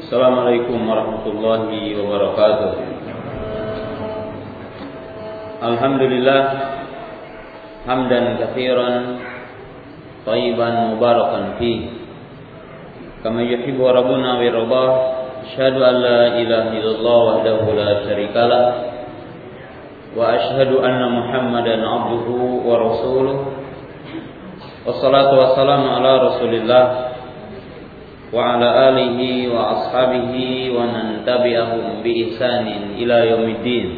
Assalamualaikum warahmatullahi wabarakatuh. Alhamdulillah hamdan katsiran thayyiban mubarakan fi kama yuhibbu rabbuna wa yardah. Asyhadu an la ilaha illallah wahdahu la syarikalah wa asyhadu anna Muhammadan abduhu wa rasuluh. Wassalatu wassalamu ala Rasulillah wa ala alihi wa ashabihi wa man tabi'ahum bi ihsanin ila yaumiddin.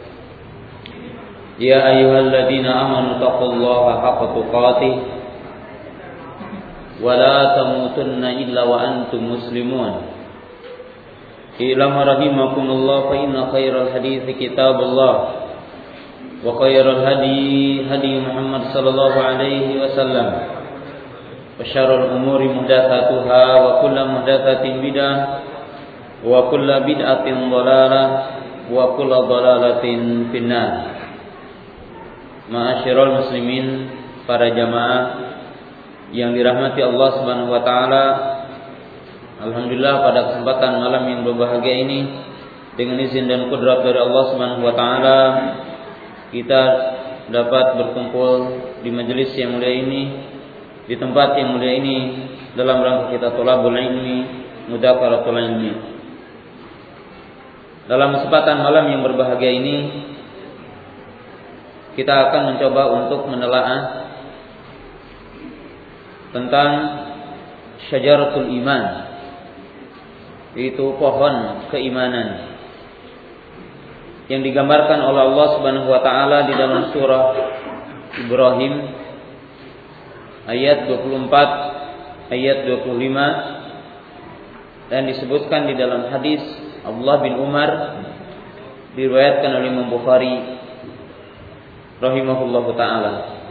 Ya ayyuhalladzina amanu taqullaha haqqa tuqatih wa la tamutunna illa wa antum muslimun. Ilaha rahimakumullah, fa inna khairal hadithi kitabullah wa khairal hadi hadi Muhammad sallallahu alaihi wasallam. Wa syarrul umuri muhdatsatuha wa kullu muhdatsatin bid'ah wa kullu bid'atin dhalalah wa kullu dhalalatin finnar. Ma'asyiral muslimin, para jamaah yang dirahmati Allah Subhanahu wa taala. Alhamdulillah pada kesempatan malam yang berbahagia ini, dengan izin dan kudrat dari Allah Subhanahu wa taala, kita dapat berkumpul di majelis yang mulia ini, di tempat yang mulia ini, dalam rangka kita thalabul ilmi, mudzakkaratul ilmi. Dalam kesempatan malam yang berbahagia ini, kita akan mencoba untuk menelaah tentang syajaratul iman, yaitu pohon keimanan yang digambarkan oleh Allah Subhanahu wa taala di dalam surah Ibrahim ayat 24, ayat 25, dan disebutkan di dalam hadis Abdullah bin Umar, diriwayatkan oleh Imam Bukhari rahimahullahu taala.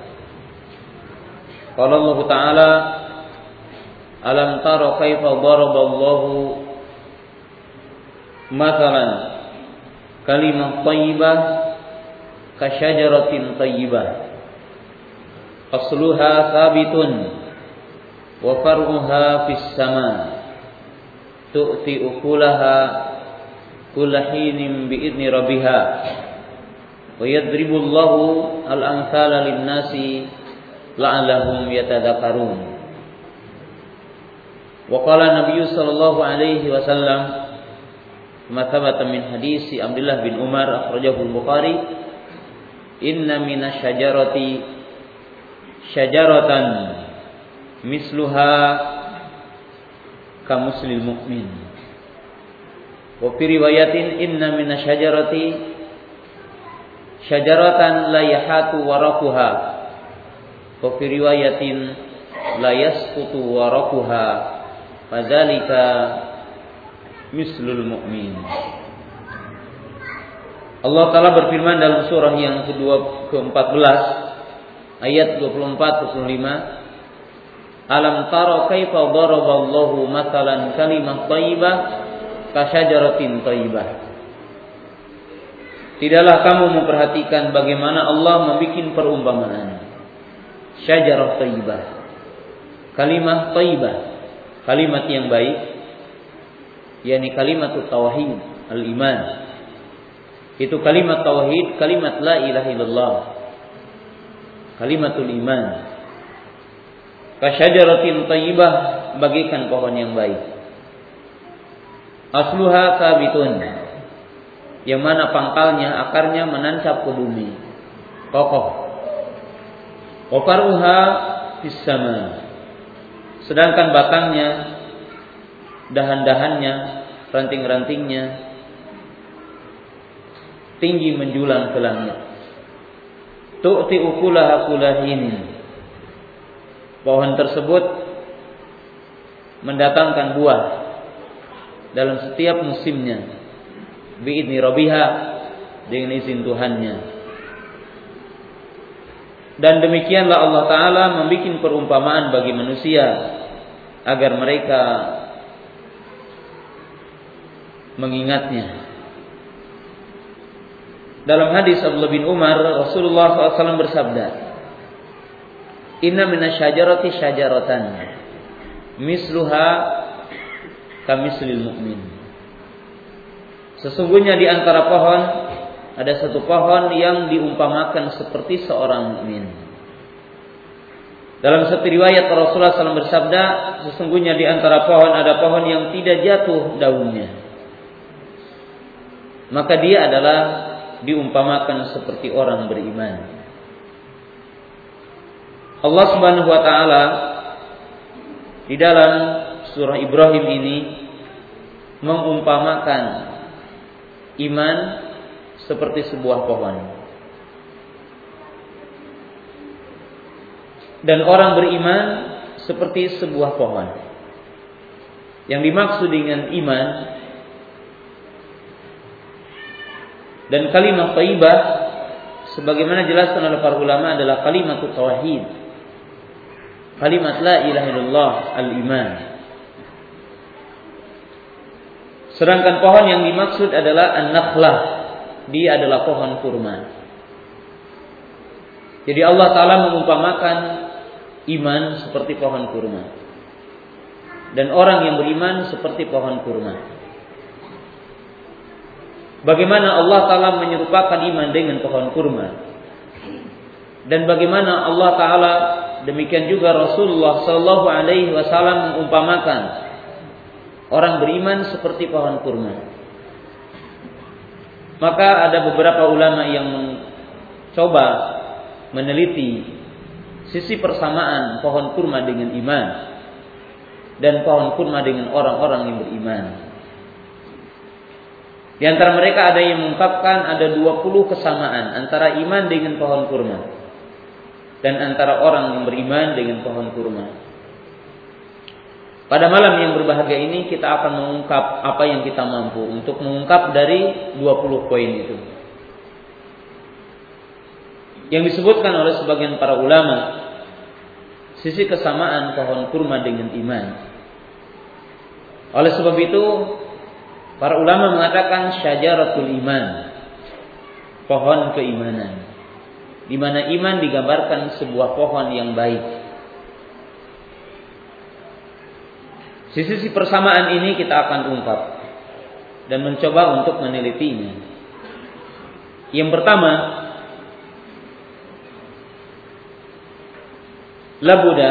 Qala Allah taala, alam tara kaifa daraballahu mathalan kalimah thayyibah kasyajaratin thayyibah asluha thabitun wa far'uha fis sama tu'ti ukulaha kullahinin bi'idni rabbiha wa yadribu Allahu al-amthala lin-nasi la'allahum yatadhakkarun. Wa qala Nabi sallallahu alaihi wasallam ma thabata min hadisi Abdullah bin Umar akhrajahu al-Bukhari, inna minasy syajarati syajaratan misluha ka muslimil mu'min. Wa fi riwayatin inna minasy syajarati syajaratan la yahatu waraquha. Wa fi riwayatin la yasqutu waraquha fadzalika mislul mu'min. Allah Ta'ala berfirman dalam surah yang ke-14 ayat 24-25, alam tara kaifa daraballahu mathalan kalimah thayyibah kasyajaratin thayyibah. Tidaklah kamu memperhatikan bagaimana Allah membuat perumpamaan syajarah thayyibah, kalimah thayyibah, kalimat yang baik, yakni kalimat tauhid al-iman. Itu kalimat tauhid, kalimat la ilaha illallah, kalimatul iman. Kasyajaratin thayyibah, bagikan pohon yang baik. Asluha sabitun, yang mana pangkalnya, akarnya menancap ke bumi, kokoh. Wa far'uha fis sama, sedangkan batangnya, dahan-dahannya, ranting-rantingnya tinggi menjulang ke langit. Tu'ti ukulaha kulahin, pohon tersebut mendatangkan buah dalam setiap musimnya, bi'idni rabbiha, dengan izin Tuhannya. Dan demikianlah Allah Ta'ala membuat perumpamaan bagi manusia agar mereka mengingatnya. Dalam hadis Abdullah bin Umar, Rasulullah SAW bersabda, inna minasy syajarati syajaratan misluha kamislil mu'min. Sesungguhnya di antara pohon ada satu pohon yang diumpamakan seperti seorang mukmin. Dalam satu riwayat Rasulullah SAW bersabda, sesungguhnya di antara pohon ada pohon yang tidak jatuh daunnya, maka dia adalah diumpamakan seperti orang beriman. Allah Subhanahu wa taala di dalam surah Ibrahim ini mengumpamakan iman seperti sebuah pohon. Dan orang beriman seperti sebuah pohon. Yang dimaksud dengan iman dan kalimat thayyibah sebagaimana dijelaskan oleh para ulama adalah kalimat tauhid. Kalimat la ilaha illallah al-iman. Sedangkan pohon yang dimaksud adalah an-nakhlah. Dia adalah pohon kurma. Jadi Allah Ta'ala mengumpamakan iman seperti pohon kurma. Dan orang yang beriman seperti pohon kurma. Bagaimana Allah Ta'ala menyerupakan iman dengan pohon kurma. Dan bagaimana Allah Ta'ala demikian juga Rasulullah SAW mengumpamakan orang beriman seperti pohon kurma. Maka ada beberapa ulama yang mencoba meneliti sisi persamaan pohon kurma dengan iman dan pohon kurma dengan orang-orang yang beriman. Di antara mereka ada yang mengungkapkan ada 20 kesamaan antara iman dengan pohon kurma dan antara orang yang beriman dengan pohon kurma. Pada malam yang berbahagia ini kita akan mengungkap apa yang kita mampu untuk mengungkap dari 20 poin itu. Yang disebutkan oleh sebagian para ulama, sisi kesamaan pohon kurma dengan iman. Oleh sebab itu, para ulama mengatakan syajaratul iman, pohon keimanan, di mana iman digambarkan sebuah pohon yang baik. Sisi persamaan ini kita akan ungkap dan mencoba untuk menelitinya. Yang pertama, labuda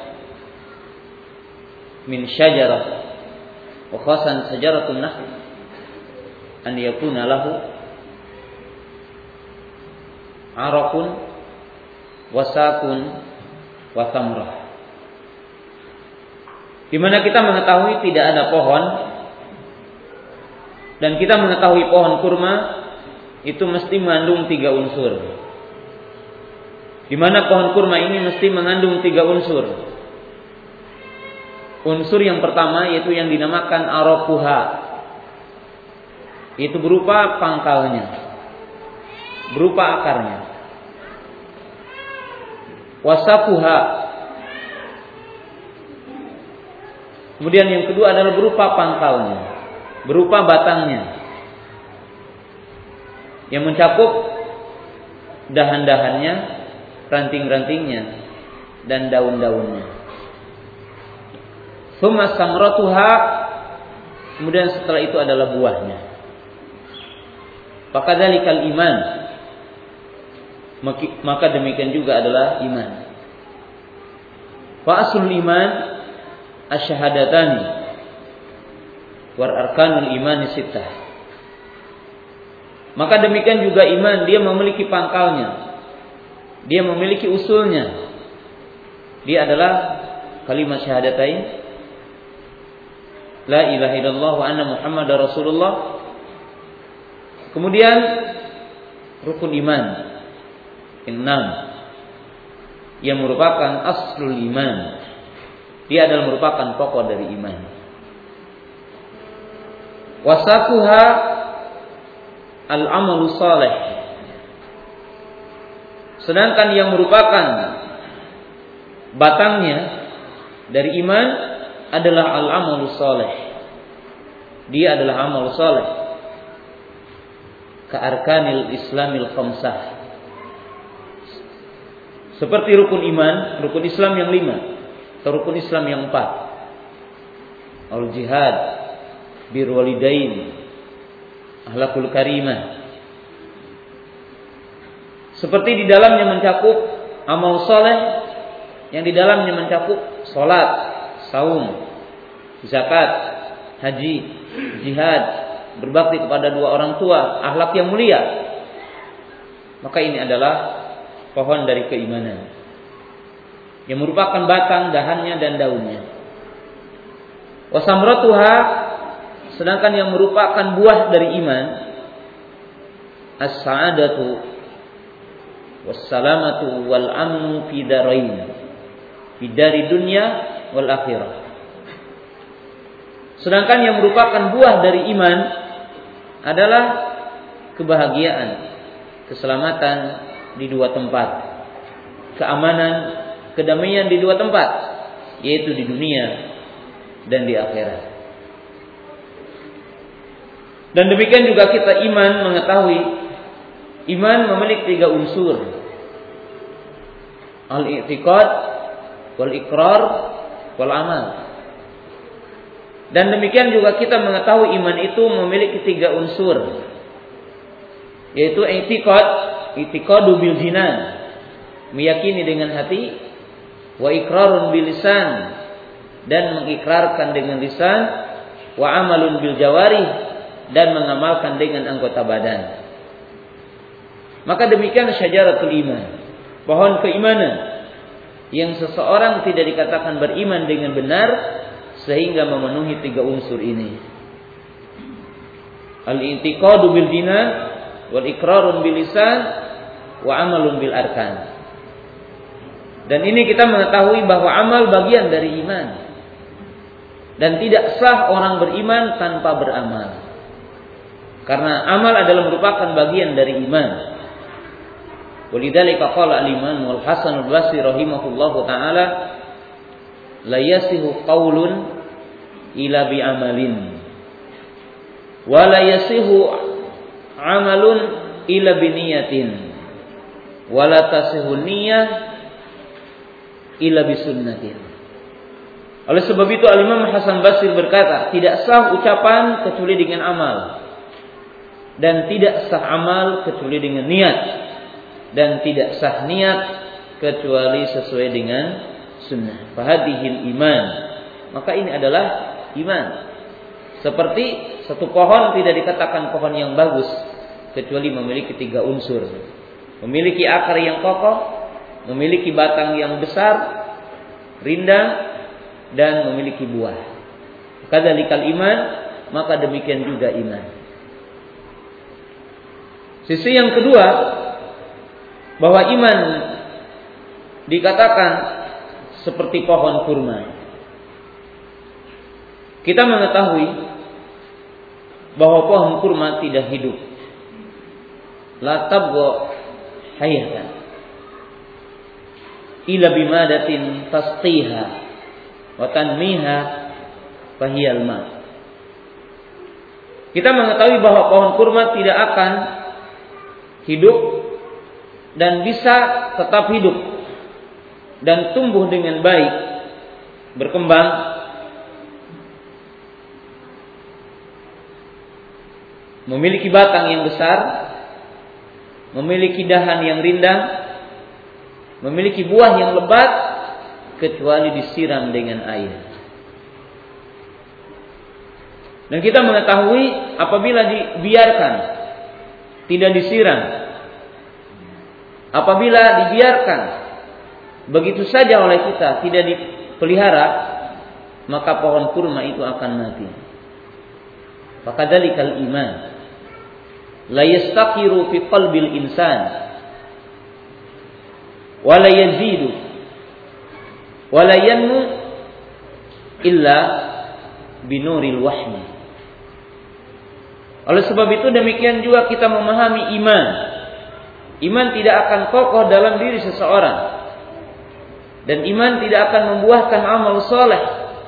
min syajarah wa khasan syajaratun nahl an yakuna lahu araqun wasakun wa thamrah. Di mana kita mengetahui tidak ada pohon dan kita mengetahui pohon kurma itu mesti mengandung 3 unsur. Di mana pohon kurma ini mesti mengandung 3 unsur. Unsur yang pertama yaitu yang dinamakan araquha. Itu berupa pangkalnya, berupa akarnya. Wasakuha. Kemudian yang kedua adalah berupa pangkalnya, berupa batangnya, yang mencakup dahan-dahannya, ranting-rantingnya, dan daun-daunnya. Tsumma samratuha, kemudian setelah itu adalah buahnya. Fakadzalikal iman, maka demikian juga adalah iman. Fa aslul iman asyahadatani war arkanul imani sittah. Maka demikian juga iman, dia memiliki pangkalnya, dia memiliki usulnya. Dia adalah kalimat syahadatain la ilaha illallah wa anna muhammadar rasulullah. Kemudian rukun iman 6 yang merupakan aslul iman. Dia adalah merupakan pokok dari iman. Wasakuha al-amalu saleh. Sedangkan yang merupakan batangnya dari iman adalah al-amalu saleh. Dia adalah amal saleh. Ka arkanil islamil khamsah. Seperti rukun iman, rukun Islam yang 5. Rukun Islam yang 4. Al-jihad birrul walidain, akhlakul karimah. Seperti di dalamnya mencakup amal soleh, yang di dalamnya mencakup salat, saum, zakat, haji, jihad, berbakti kepada dua orang tua, akhlak yang mulia. Maka ini adalah pohon dari keimanan yang merupakan batang, dahannya dan daunnya. Wasamratuha, sedangkan yang merupakan buah dari iman, as-sa'adatu wassalamatu wal amnu fi darain, fi dari dunya wal akhirah. Sedangkan yang merupakan buah dari iman adalah kebahagiaan, keselamatan di dua tempat, keamanan, kedamaian di dua tempat, yaitu di dunia dan di akhirat. Dan demikian juga kita iman mengetahui iman memiliki 3 unsur: al-i'tiqad, wal iqrar, wal amal. Dan demikian juga kita mengetahui iman itu memiliki 3 unsur, yaitu i'tiqad, i'tiqadu bil jinan, meyakini dengan hati, wa iqrarun bil lisan, dan mengikrarkan dengan lisan, wa amalun bil jawarih, dan mengamalkan dengan anggota badan. Maka demikian syajaratul iman, pohon keimanan, yang seseorang tidak dikatakan beriman dengan benar sehingga memenuhi 3 unsur ini: al-i'tiqadu bil jinan, wal iqrarun bil lisan, wa amalun bil arkan. Dan ini kita mengetahui bahwa amal bagian dari iman, dan tidak sah orang beriman tanpa beramal, karena amal adalah merupakan bagian dari iman. Walidzalika qala al-Imam Al-Hasan Al-Basri rahimahullahu taala, la yasihu qaulun ila bi amalin, wa la yasihu amalun ila bi niyatin, wa la tasihu niyyah ila bi sunnatin. Oleh sebab itu Al-Imam Hasan Basri berkata, tidak sah ucapan kecuali dengan amal, dan tidak sah amal kecuali dengan niat, dan tidak sah niat kecuali sesuai dengan sunnah. Fahadihil iman, maka ini adalah iman. Seperti satu pohon tidak dikatakan pohon yang bagus kecuali memiliki 3 unsur: memiliki akar yang kokoh, memiliki batang yang besar, rindang, dan memiliki buah. Kadzalikal iman, maka demikian juga iman. Sisi yang kedua, bahwa iman dikatakan seperti pohon kurma. Kita mengetahui bahwa pohon kurma tidak hidup. La tabqa hayatan ila bimadatin tasqiha wa tanmiha fahiyal ma. Kita mengetahui bahwa pohon kurma tidak akan hidup dan bisa tetap hidup dan tumbuh dengan baik, berkembang, memiliki batang yang besar, memiliki dahan yang rindang, memiliki buah yang lebat, kecuali disiram dengan air. Dan kita mengetahui apabila dibiarkan, tidak disiram, apabila dibiarkan begitu saja oleh kita, tidak dipelihara, maka pohon kurma itu akan mati. Fakadzalikal iman, la yastaqiru fi qalbil insan, wa la yazidu, wa la yanmu illa binuril wahyi. Oleh sebab itu demikian juga kita memahami iman. Iman tidak akan kokoh dalam diri seseorang, dan iman tidak akan membuahkan amal soleh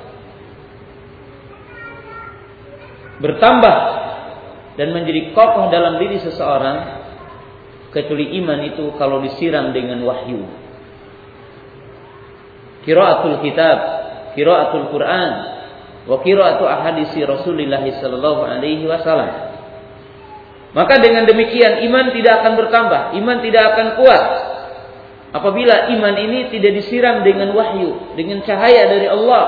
bertambah dan menjadi kokoh dalam diri seseorang, kecuali iman itu kalau disiram dengan wahyu. Qiraatul kitab, qiraatul Quran, wa qira'atu ahadisi Rasulillah sallallahu alaihi wasallam. Maka dengan demikian iman tidak akan bertambah, iman tidak akan kuat apabila iman ini tidak disiram dengan wahyu, dengan cahaya dari Allah.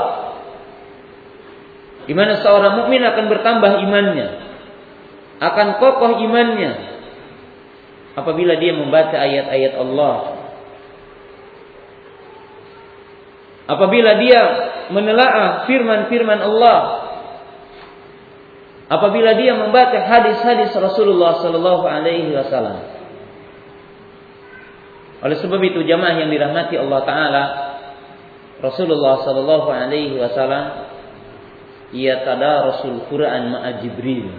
Di mana seorang mukmin akan bertambah imannya, akan kokoh imannya apabila dia membaca ayat-ayat Allah. Apabila dia menelaah firman-firman Allah, apabila dia membaca hadis-hadis Rasulullah sallallahu alaihi wasallam. Oleh sebab itu jamaah yang dirahmati Allah taala, Rasulullah sallallahu alaihi wasallam ia tadarasul Quran ma'a Jibril.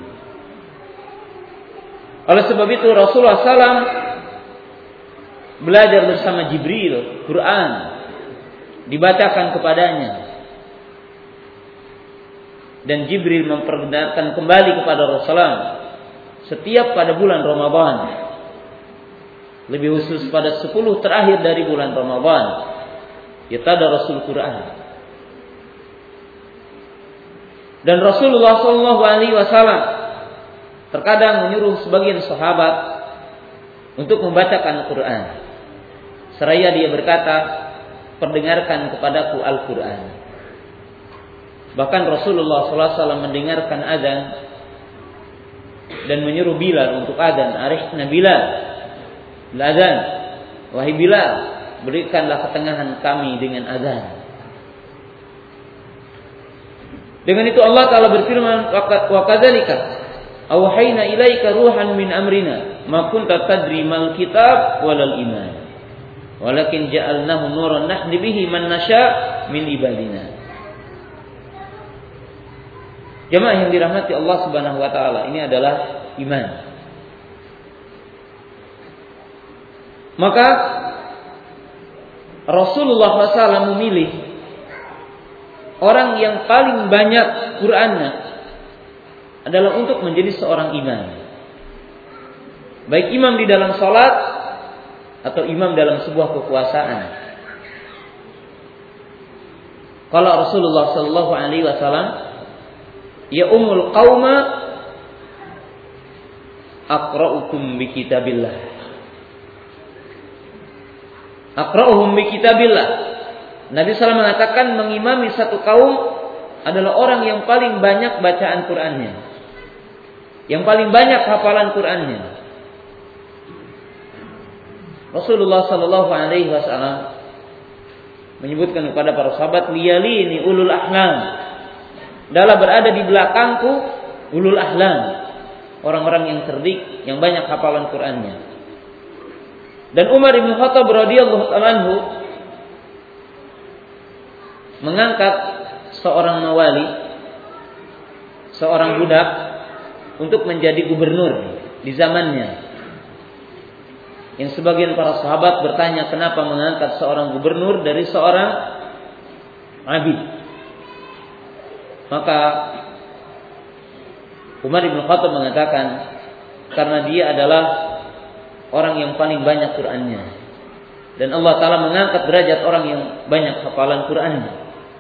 Oleh sebab itu Rasulullah sallam belajar bersama Jibril Quran, dibacakan kepadanya. Dan Jibril memperkenalkan kembali kepada Rasulullah setiap pada bulan Ramadan. Lebih khusus pada 10 terakhir dari bulan Ramadan, yatadarasul Quran. Dan Rasulullah sallallahu alaihi wasallam terkadang menyuruh sebagian sahabat untuk membacakan Quran. Seraya dia berkata, "Perdengarkan kepadaku Al-Quran." Bahkan Rasulullah SAW mendengarkan azan dan menyuruh Bilal untuk azan. "Arihna Bilal, azan, wahai Bilal, berikanlah ketengahan kami dengan azan." Dengan itu Allah Ta'ala berfirman, "Wa kadzalika awhayna ilaika ruhan min amrina ma kunta tadri mal kitab walal iman walakin ja'alnahu nuran nahdi bihi man nasya' min ibadina." Jemaah yang dirahmati Allah Subhanahu wa taala, ini adalah iman. Maka Rasulullah SAW memilih orang yang paling banyak Qur'annya adalah untuk menjadi seorang imam. Baik imam di dalam salat atau imam dalam sebuah kekuasaan. Kalau Rasulullah sallallahu alaihi wasallam, "Ya ummul qauma aqra'ukum bi kitabillah." Aqra'uhum bi kitabillah. Nabi SAW mengatakan mengimami satu kaum adalah orang yang paling banyak bacaan Qur'annya, yang paling banyak hafalan Qur'annya. Rasulullah sallallahu alaihi wasallam menyebutkan kepada para sahabat, "Liyalini ulul ahlam." Dalam berada di belakangku ulul ahlam, orang-orang yang cerdik, yang banyak hafalan Qur'annya. Dan Umar bin Khattab radhiyallahu anhu mengangkat seorang mawali, seorang budak untuk menjadi gubernur di zamannya. Yang sebagian para sahabat bertanya, kenapa mengangkat seorang gubernur dari seorang abid? Maka Umar bin Khattab mengatakan, karena dia adalah orang yang paling banyak Qur'annya, dan Allah Ta'ala mengangkat derajat orang yang banyak hafalan Qur'annya.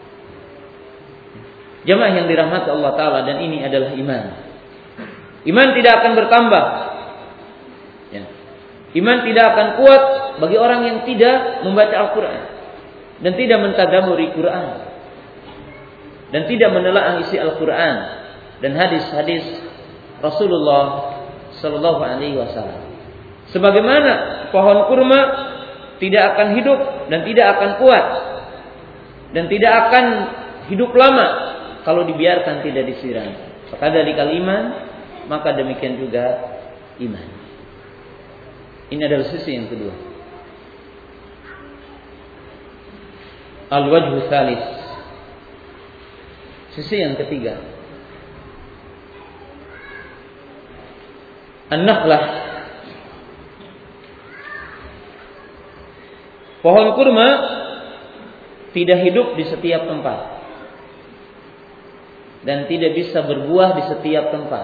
Jemaah yang dirahmati Allah Ta'ala, dan ini adalah iman. Iman tidak akan bertambah, ya. Iman tidak akan kuat bagi orang yang tidak membaca Al-Quran dan tidak mentadaburi Quran dan tidak menelaah isi Al-Quran dan hadis-hadis Rasulullah Sallallahu Alaihi Wasallam. Sebagaimana pohon kurma tidak akan hidup dan tidak akan kuat dan tidak akan hidup lama kalau dibiarkan tidak disiram. Maka dari iman, maka demikian juga iman. Ini adalah sisi yang kedua. Al-wajhu tsalits. Sisi yang ketiga. An-nakhlah. Pohon kurma tidak hidup di setiap tempat dan tidak bisa berbuah di setiap tempat.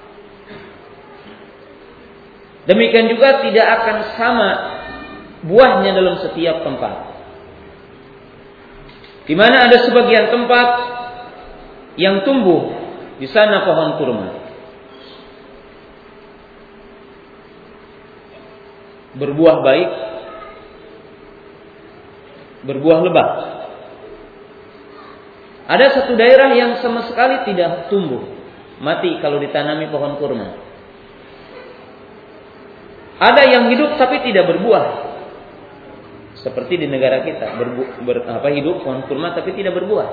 Demikian juga tidak akan sama buahnya dalam setiap tempat. Di mana ada sebagian tempat yang tumbuh di sana pohon kurma. Berbuah baik, berbuah lebat. Ada satu daerah yang sama sekali tidak tumbuh, mati kalau ditanami pohon kurma. Ada yang hidup tapi tidak berbuah, seperti di negara kita, hidup pohon kurma tapi tidak berbuah.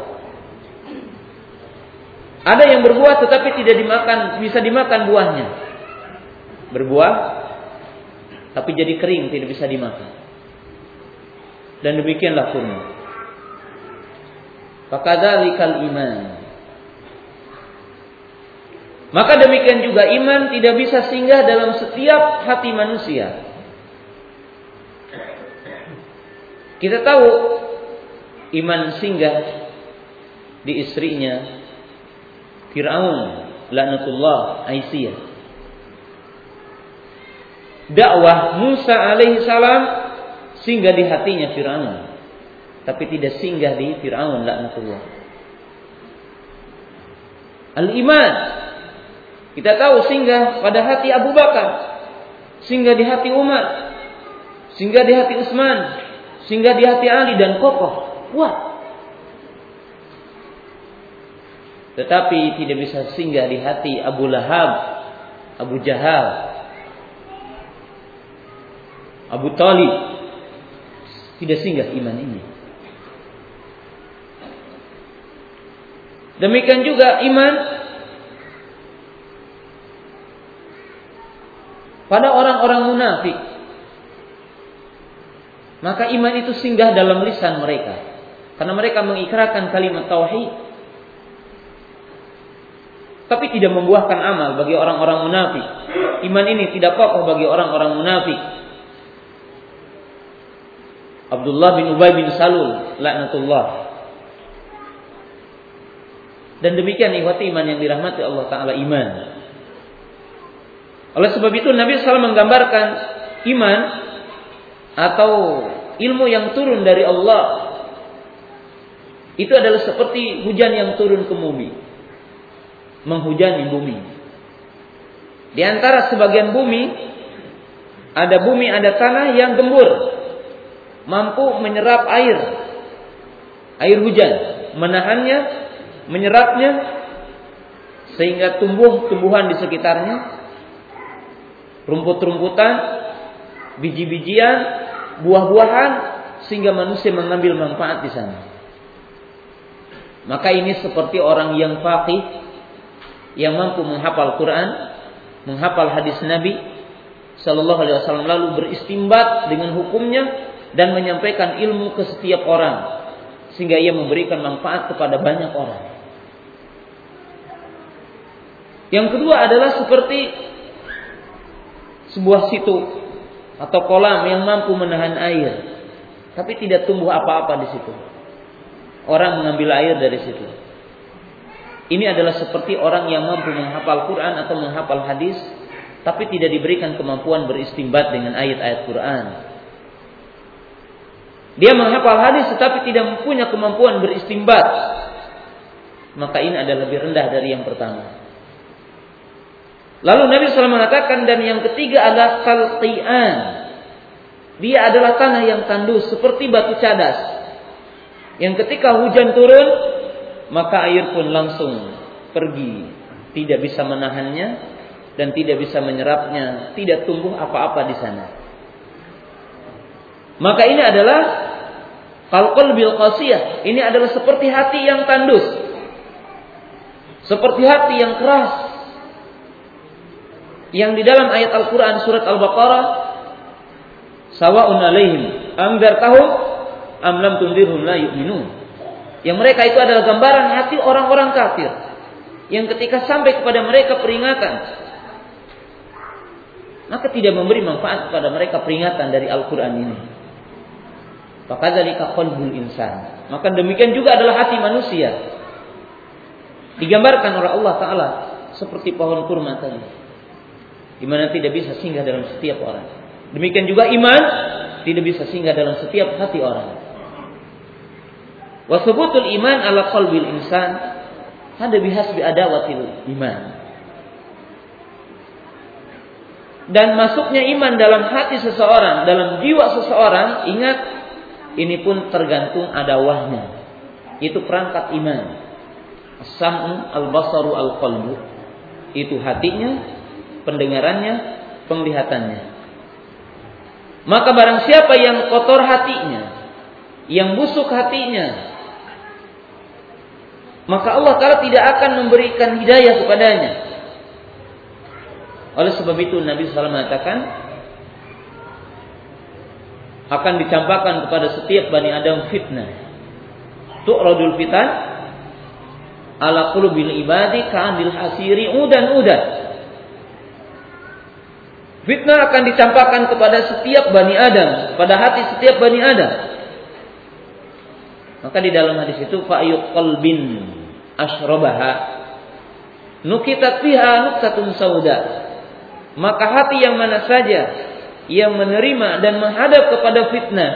Ada yang berbuah tetapi tidak dimakan, bisa dimakan buahnya. Berbuah tapi jadi kering, tidak bisa dimakan. Dan demikianlah kurma. Fakadzalikal iman. Maka demikian juga iman tidak bisa singgah dalam setiap hati manusia. Kita tahu iman singgah di istrinya Fir'aun laknatullah Aisyah. Dakwah Musa alaihi salam singgah di hatinya Fir'aun, tapi tidak singgah di Fir'aun laknatullah. Al-iman kita tahu singgah pada hati Abu Bakar, singgah di hati Umar, singgah di hati Utsman, singgah di hati Ali dan kokoh, kuat. Tetapi tidak bisa singgah di hati Abu Lahab, Abu Jahal, Abu Talib. Tidak singgah iman ini. Demikian juga iman pada orang-orang munafik. Maka iman itu singgah dalam lisan mereka, karena mereka mengikrarkan kalimat tauhid tapi tidak membuahkan amal bagi orang-orang munafik. Iman ini tidak kokoh bagi orang-orang munafik. Abdullah bin Ubay bin Salul laknatullah. Dan demikian ikhwati iman yang dirahmati Allah Ta'ala iman. Oleh sebab itu Nabi SAW menggambarkan iman atau ilmu yang turun dari Allah itu adalah seperti hujan yang turun ke bumi, menghujani bumi. Di antara sebagian bumi, ada tanah yang gembur, mampu menyerap air hujan, menahannya, menyerapnya, sehingga tumbuh-tumbuhan di sekitarnya, rumput-rumputan, biji-bijian, buah-buahan, sehingga manusia mengambil manfaat di sana. Maka ini seperti orang yang faqih, yang mampu menghafal Quran, menghafal hadis Nabi Sallallahu Alaihi Wasallam, lalu beristimbat dengan hukumnya dan menyampaikan ilmu ke setiap orang, sehingga ia memberikan manfaat kepada banyak orang. Yang kedua adalah seperti sebuah situ atau kolam yang mampu menahan air, tapi tidak tumbuh apa-apa di situ. Orang mengambil air dari situ. Ini adalah seperti orang yang mampu menghafal Quran atau menghafal hadis, tapi tidak diberikan kemampuan beristimbat dengan ayat-ayat Quran. Dia menghafal hadis tetapi tidak punya kemampuan beristimbat. Maka ini adalah lebih rendah dari yang pertama. Lalu Nabi SAW mengatakan, dan yang ketiga adalah kalqian. Dia adalah tanah yang tandus seperti batu cadas, yang ketika hujan turun maka air pun langsung pergi, tidak bisa menahannya dan tidak bisa menyerapnya, tidak tumbuh apa-apa di sana. Maka ini adalah qalbil qasiyah. Ini adalah seperti hati yang tandus, seperti hati yang keras, yang di dalam ayat Al-Quran surat Al-Baqarah, sawa'un alaihim anzartahum am lam tundirhum la yu'minun. Yang mereka itu adalah gambaran hati orang-orang kafir, yang ketika sampai kepada mereka peringatan, maka tidak memberi manfaat kepada mereka peringatan dari Al-Quran ini. Fakadzalika qalbul insan. Maka demikian juga adalah hati manusia. Digambarkan oleh Allah Ta'ala seperti pohon kurma tadi, di mana tidak bisa singgah dalam setiap orang. Demikian juga iman tidak bisa singgah dalam setiap hati orang. Wa thubutul iman ala qalbil insan Hada bihasbi adawatil iman. Dan masuknya iman dalam hati seseorang, dalam jiwa seseorang, ingat, ini pun tergantung adawahnya. Itu perangkat iman. As-sam'u, al-basaru, al-qalbu. Itu hatinya, pendengarannya, penglihatannya. Maka barang siapa yang kotor hatinya, yang busuk hatinya, maka Allah Ta'ala tidak akan memberikan hidayah kepadanya. Oleh sebab itu Nabi SAW mengatakan, akan dicampakkan kepada setiap Bani Adam fitnah. Tu'radul fitan ala qulubil ibadi ka'andil hasiri udan. Fitnah akan dicampakkan kepada setiap Bani Adam, pada hati setiap Bani Adam. Maka di dalam hadis itu fa'ayyuk qalbin asyrabaha nukitat fiha nuqtatun sauda. Maka hati yang mana saja yang menerima dan menghadap kepada fitnah,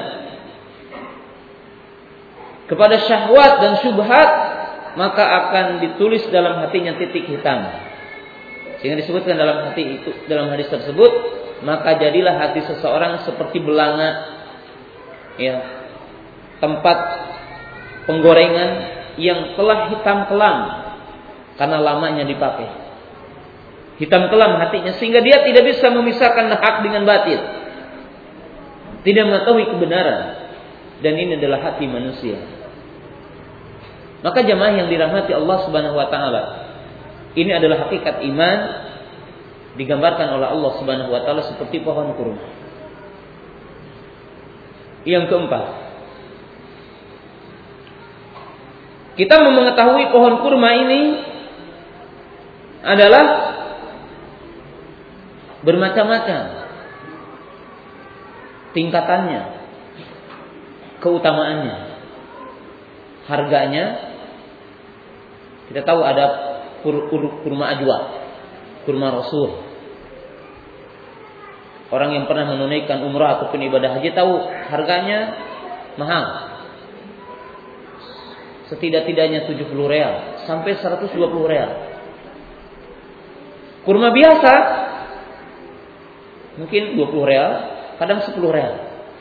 kepada syahwat dan syubhat, maka akan ditulis dalam hatinya titik hitam. Sehingga disebutkan dalam hadis tersebut, maka jadilah hati seseorang seperti belanga, ya, tempat penggorengan yang telah hitam kelam karena lamanya dipakai. Hitam kelam hatinya sehingga dia tidak bisa memisahkan hak dengan batil, tidak mengetahui kebenaran, dan ini adalah hati manusia. Maka jemaah yang dirahmati Allah Subhanahu wa taala, ini adalah hakikat iman digambarkan oleh Allah Subhanahu wa taala seperti pohon kurma. Yang keempat, kita mengetahui pohon kurma ini adalah bermacam-macam tingkatannya, keutamaannya, harganya. Kita tahu ada kurma ajwa, kurma Rasul. Orang yang pernah menunaikan umrah ataupun ibadah haji tahu harganya mahal. Setidak-tidaknya 70 real sampai 120 real. Kurma biasa mungkin 20 real, kadang 10 real.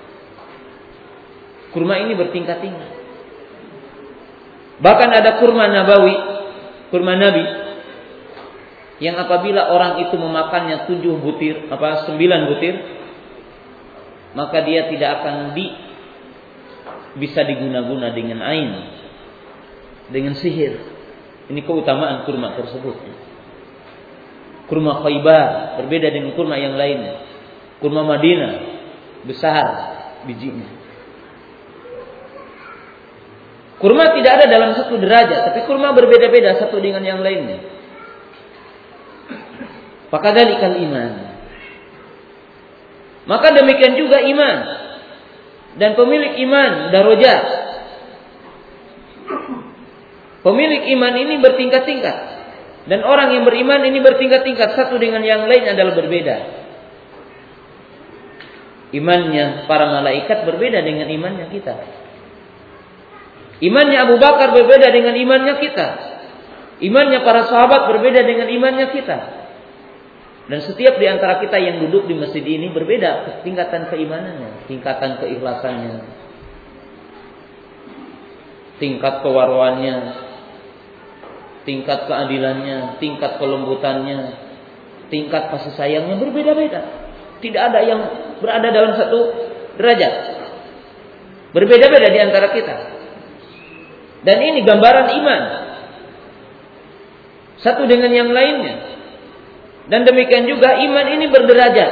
Kurma ini bertingkat-tingkat. Bahkan ada kurma nabawi, kurma Nabi, yang apabila orang itu memakannya 9 butir, maka dia tidak akan bisa diguna-guna dengan ain, dengan sihir. Ini keutamaan kurma tersebut. Kurma Khaybar berbeda dengan kurma yang lainnya. Kurma Madinah besar bijinya. Kurma tidak ada dalam satu derajat, tapi kurma berbeda-beda satu dengan yang lainnya. Fakadzalikal iman. Maka demikian juga iman. Dan pemilik iman darajat. Pemilik iman ini bertingkat-tingkat. Dan orang yang beriman ini bertingkat-tingkat, satu dengan yang lain adalah berbeda. Imannya para malaikat berbeda dengan imannya kita. Imannya Abu Bakar berbeda dengan imannya kita. Imannya para sahabat berbeda dengan imannya kita. Dan setiap di antara kita yang duduk di masjid ini berbeda tingkatan keimanannya, tingkatan keikhlasannya, tingkat kewarwannya, tingkat keadilannya, tingkat kelembutannya, tingkat kasih sayangnya berbeda-beda. Tidak ada yang berada dalam satu derajat. Berbeda-beda di antara kita. Dan ini gambaran iman. Satu dengan yang lainnya. Dan demikian juga iman ini berderajat.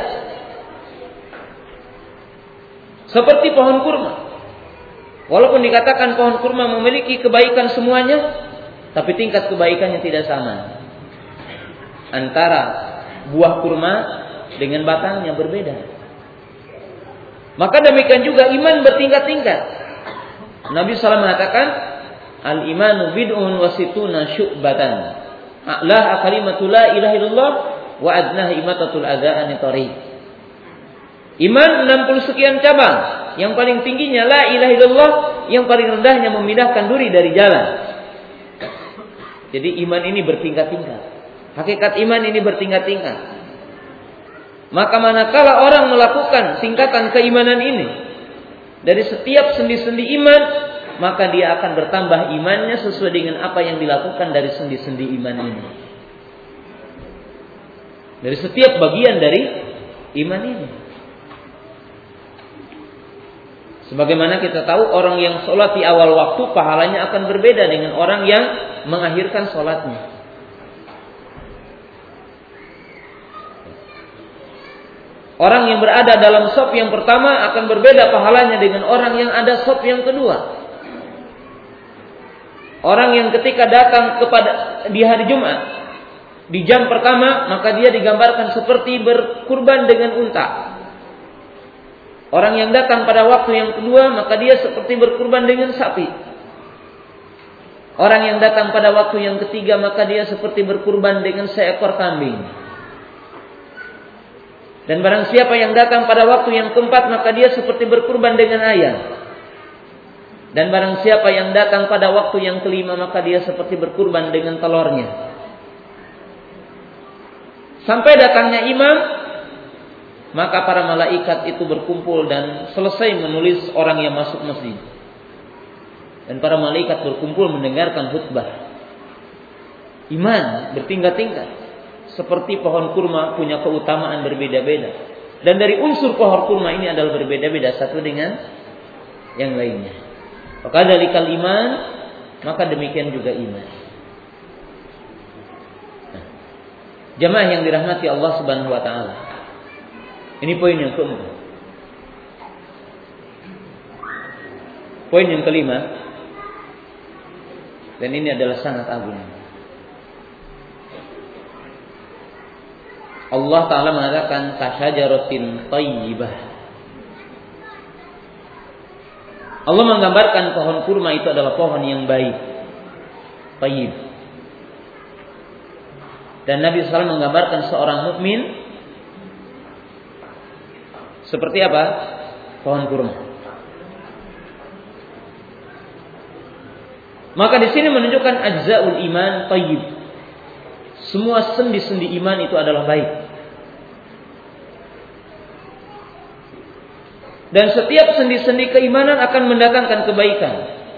Seperti pohon kurma. Walaupun dikatakan pohon kurma memiliki kebaikan semuanya, tapi tingkat kebaikannya tidak sama. Antara buah kurma dengan batangnya berbeda. Maka demikian juga iman bertingkat-tingkat. Nabi SAW mengatakan, al-imanu bid'un wa situna syu'batan. A'laha kalimatu la ilaha illallah wa adnaha imatatul adza an tariq. Iman 60 sekian cabang. Yang paling tingginya la ilaha illallah, yang paling rendahnya memindahkan duri dari jalan. Jadi iman ini bertingkat-tingkat. Hakikat iman ini bertingkat-tingkat. Maka manakala orang melakukan tingkatan keimanan ini dari setiap sendi-sendi iman, maka dia akan bertambah imannya sesuai dengan apa yang dilakukan dari sendi-sendi iman ini. Dari setiap bagian dari iman ini. Sebagaimana kita tahu, orang yang sholat di awal waktu pahalanya akan berbeda dengan orang yang mengakhirkan sholatnya. Orang yang berada dalam shaf yang pertama akan berbeda pahalanya dengan orang yang ada shaf yang kedua. Orang yang ketika datang di hari Jumat di jam pertama, maka dia digambarkan seperti berkurban dengan unta. Orang yang datang pada waktu yang kedua, maka dia seperti berkurban dengan sapi. Orang yang datang pada waktu yang ketiga, maka dia seperti berkurban dengan seekor kambing. Dan barang siapa yang datang pada waktu yang keempat, maka dia seperti berkurban dengan ayam. Dan barang siapa yang datang pada waktu yang kelima, maka dia seperti berkurban dengan telurnya. Sampai datangnya imam, maka para malaikat itu berkumpul dan selesai menulis orang yang masuk masjid. Dan para malaikat berkumpul mendengarkan khutbah. Iman bertingkat-tingkat. Seperti pohon kurma punya keutamaan berbeda-beda. Dan dari unsur pohon kurma ini adalah berbeda-beda satu dengan yang lainnya. Maka dalikal iman, maka demikian juga iman. Jamaah yang dirahmati Allah Subhanahu wa taala. Ini poin yang keempat. Poin yang kelima, dan ini adalah sangat agung. Allah Ta'ala mengatakan kasyajaratin thayyibah. Allah menggambarkan pohon kurma itu adalah pohon yang baik, thayyib. Dan Nabi SAW menggambarkan seorang mukmin seperti apa? Pohon kurma. Maka di sini menunjukkan ajza'ul iman thayyib. Semua sendi-sendi iman itu adalah baik. Dan setiap sendi-sendi keimanan akan mendatangkan kebaikan.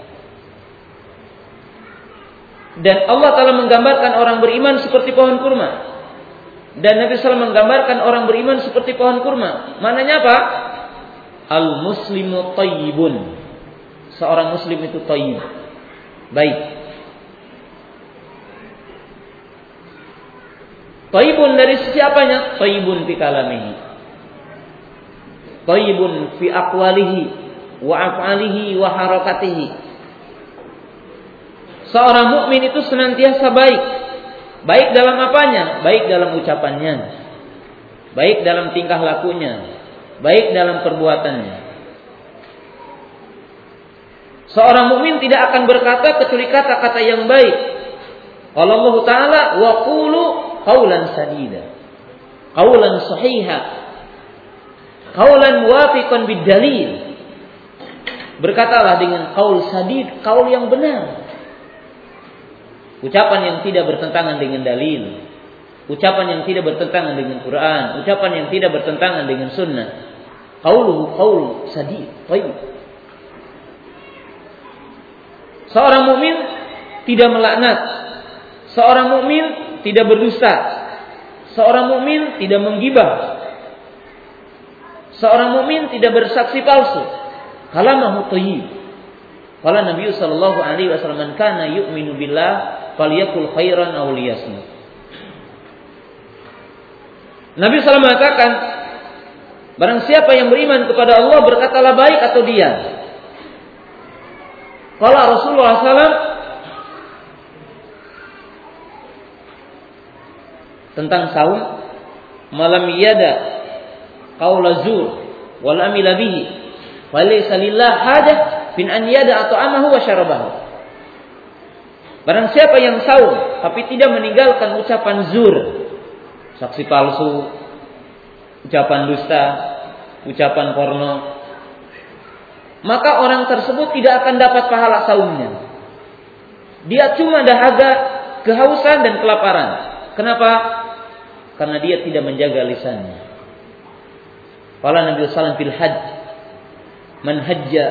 Dan Allah Ta'ala menggambarkan orang beriman seperti pohon kurma. Dan Nabi SAW menggambarkan orang beriman seperti pohon kurma. Maknanya apa? Al-muslimu tayyibun. Seorang muslim itu tayyib, baik. Tayyibun dari sisi apanya? Tayyibun fi kalamihi, tayyibun fi aqwalihi wa af'alihi wa harakatihi. Seorang mukmin itu senantiasa baik. Baik dalam apanya? Baik dalam ucapannya, baik dalam tingkah lakunya, baik dalam perbuatannya. Seorang mukmin tidak akan berkata kecuali kata-kata yang baik. Qala Allah Ta'ala wa qulu qawlan sadida, qawlan sahiha, qawlan muwafiqan bid-dalil. Berkatalah dengan qaul sadid, qaul yang benar. Ucapan yang tidak bertentangan dengan dalil, ucapan yang tidak bertentangan dengan Quran, ucapan yang tidak bertentangan dengan sunnah. Qauluhu qaul sadid, baik. Seorang mukmin tidak melaknat, seorang mukmin tidak berdusta, seorang mukmin tidak menggibah, seorang mukmin tidak bersaksi palsu. Kalamahu thayyib. Qala Nabi sallallahu alaihi wasallam, "Man kana yu'minu billah falyakul khairan aw liyasmut." Nabi SAW mengatakan, barang siapa yang beriman kepada Allah berkatalah baik atau diam. Qala Rasulullah SAW tentang saum, malam yada qaula zur wal amila bihi falaysa lillah hajah bin an yada atau amahu wa syarabahu. Barang siapa yang saum tapi tidak meninggalkan ucapan zur, saksi palsu, ucapan dusta, ucapan porno, maka orang tersebut tidak akan dapat pahala saumnya. Dia cuma dahaga kehausan dan kelaparan. Kenapa? Karena dia tidak menjaga lisannya. Qala Nabi sallallahu alaihi wasallam fil hajj, man hajja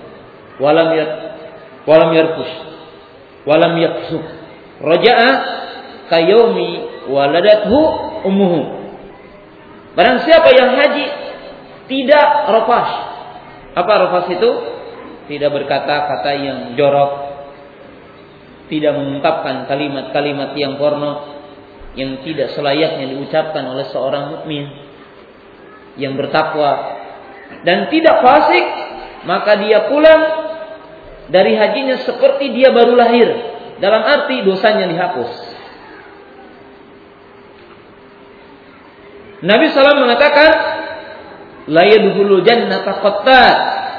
walam yarfush walam yafsuq raja'a kayaumi waladathu ummuhu. Barang siapa yang haji tidak rafash. Apa rafash itu? Tidak berkata-kata yang jorok, tidak mengungkapkan kalimat-kalimat yang porno yang tidak selayaknya diucapkan oleh seorang mukmin yang bertakwa, dan tidak fasik, maka dia pulang dari hajinya seperti dia baru lahir, dalam arti dosanya dihapus. Nabi SAW mengatakan, la yadkhulul jannata qattat.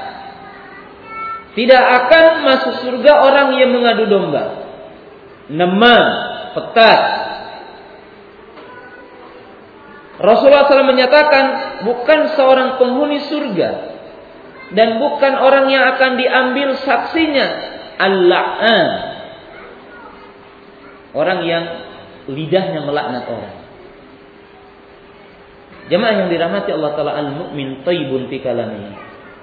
Tidak akan masuk surga orang yang mengadu domba, namam, qattat. Rasulullah SAW menyatakan, bukan seorang penghuni surga dan bukan orang yang akan diambil saksinya al-la'an, orang yang lidahnya melaknat orang. Jemaah yang dirahmati Allah Ta'ala, al-mu'min thayyibun fi kalamihi,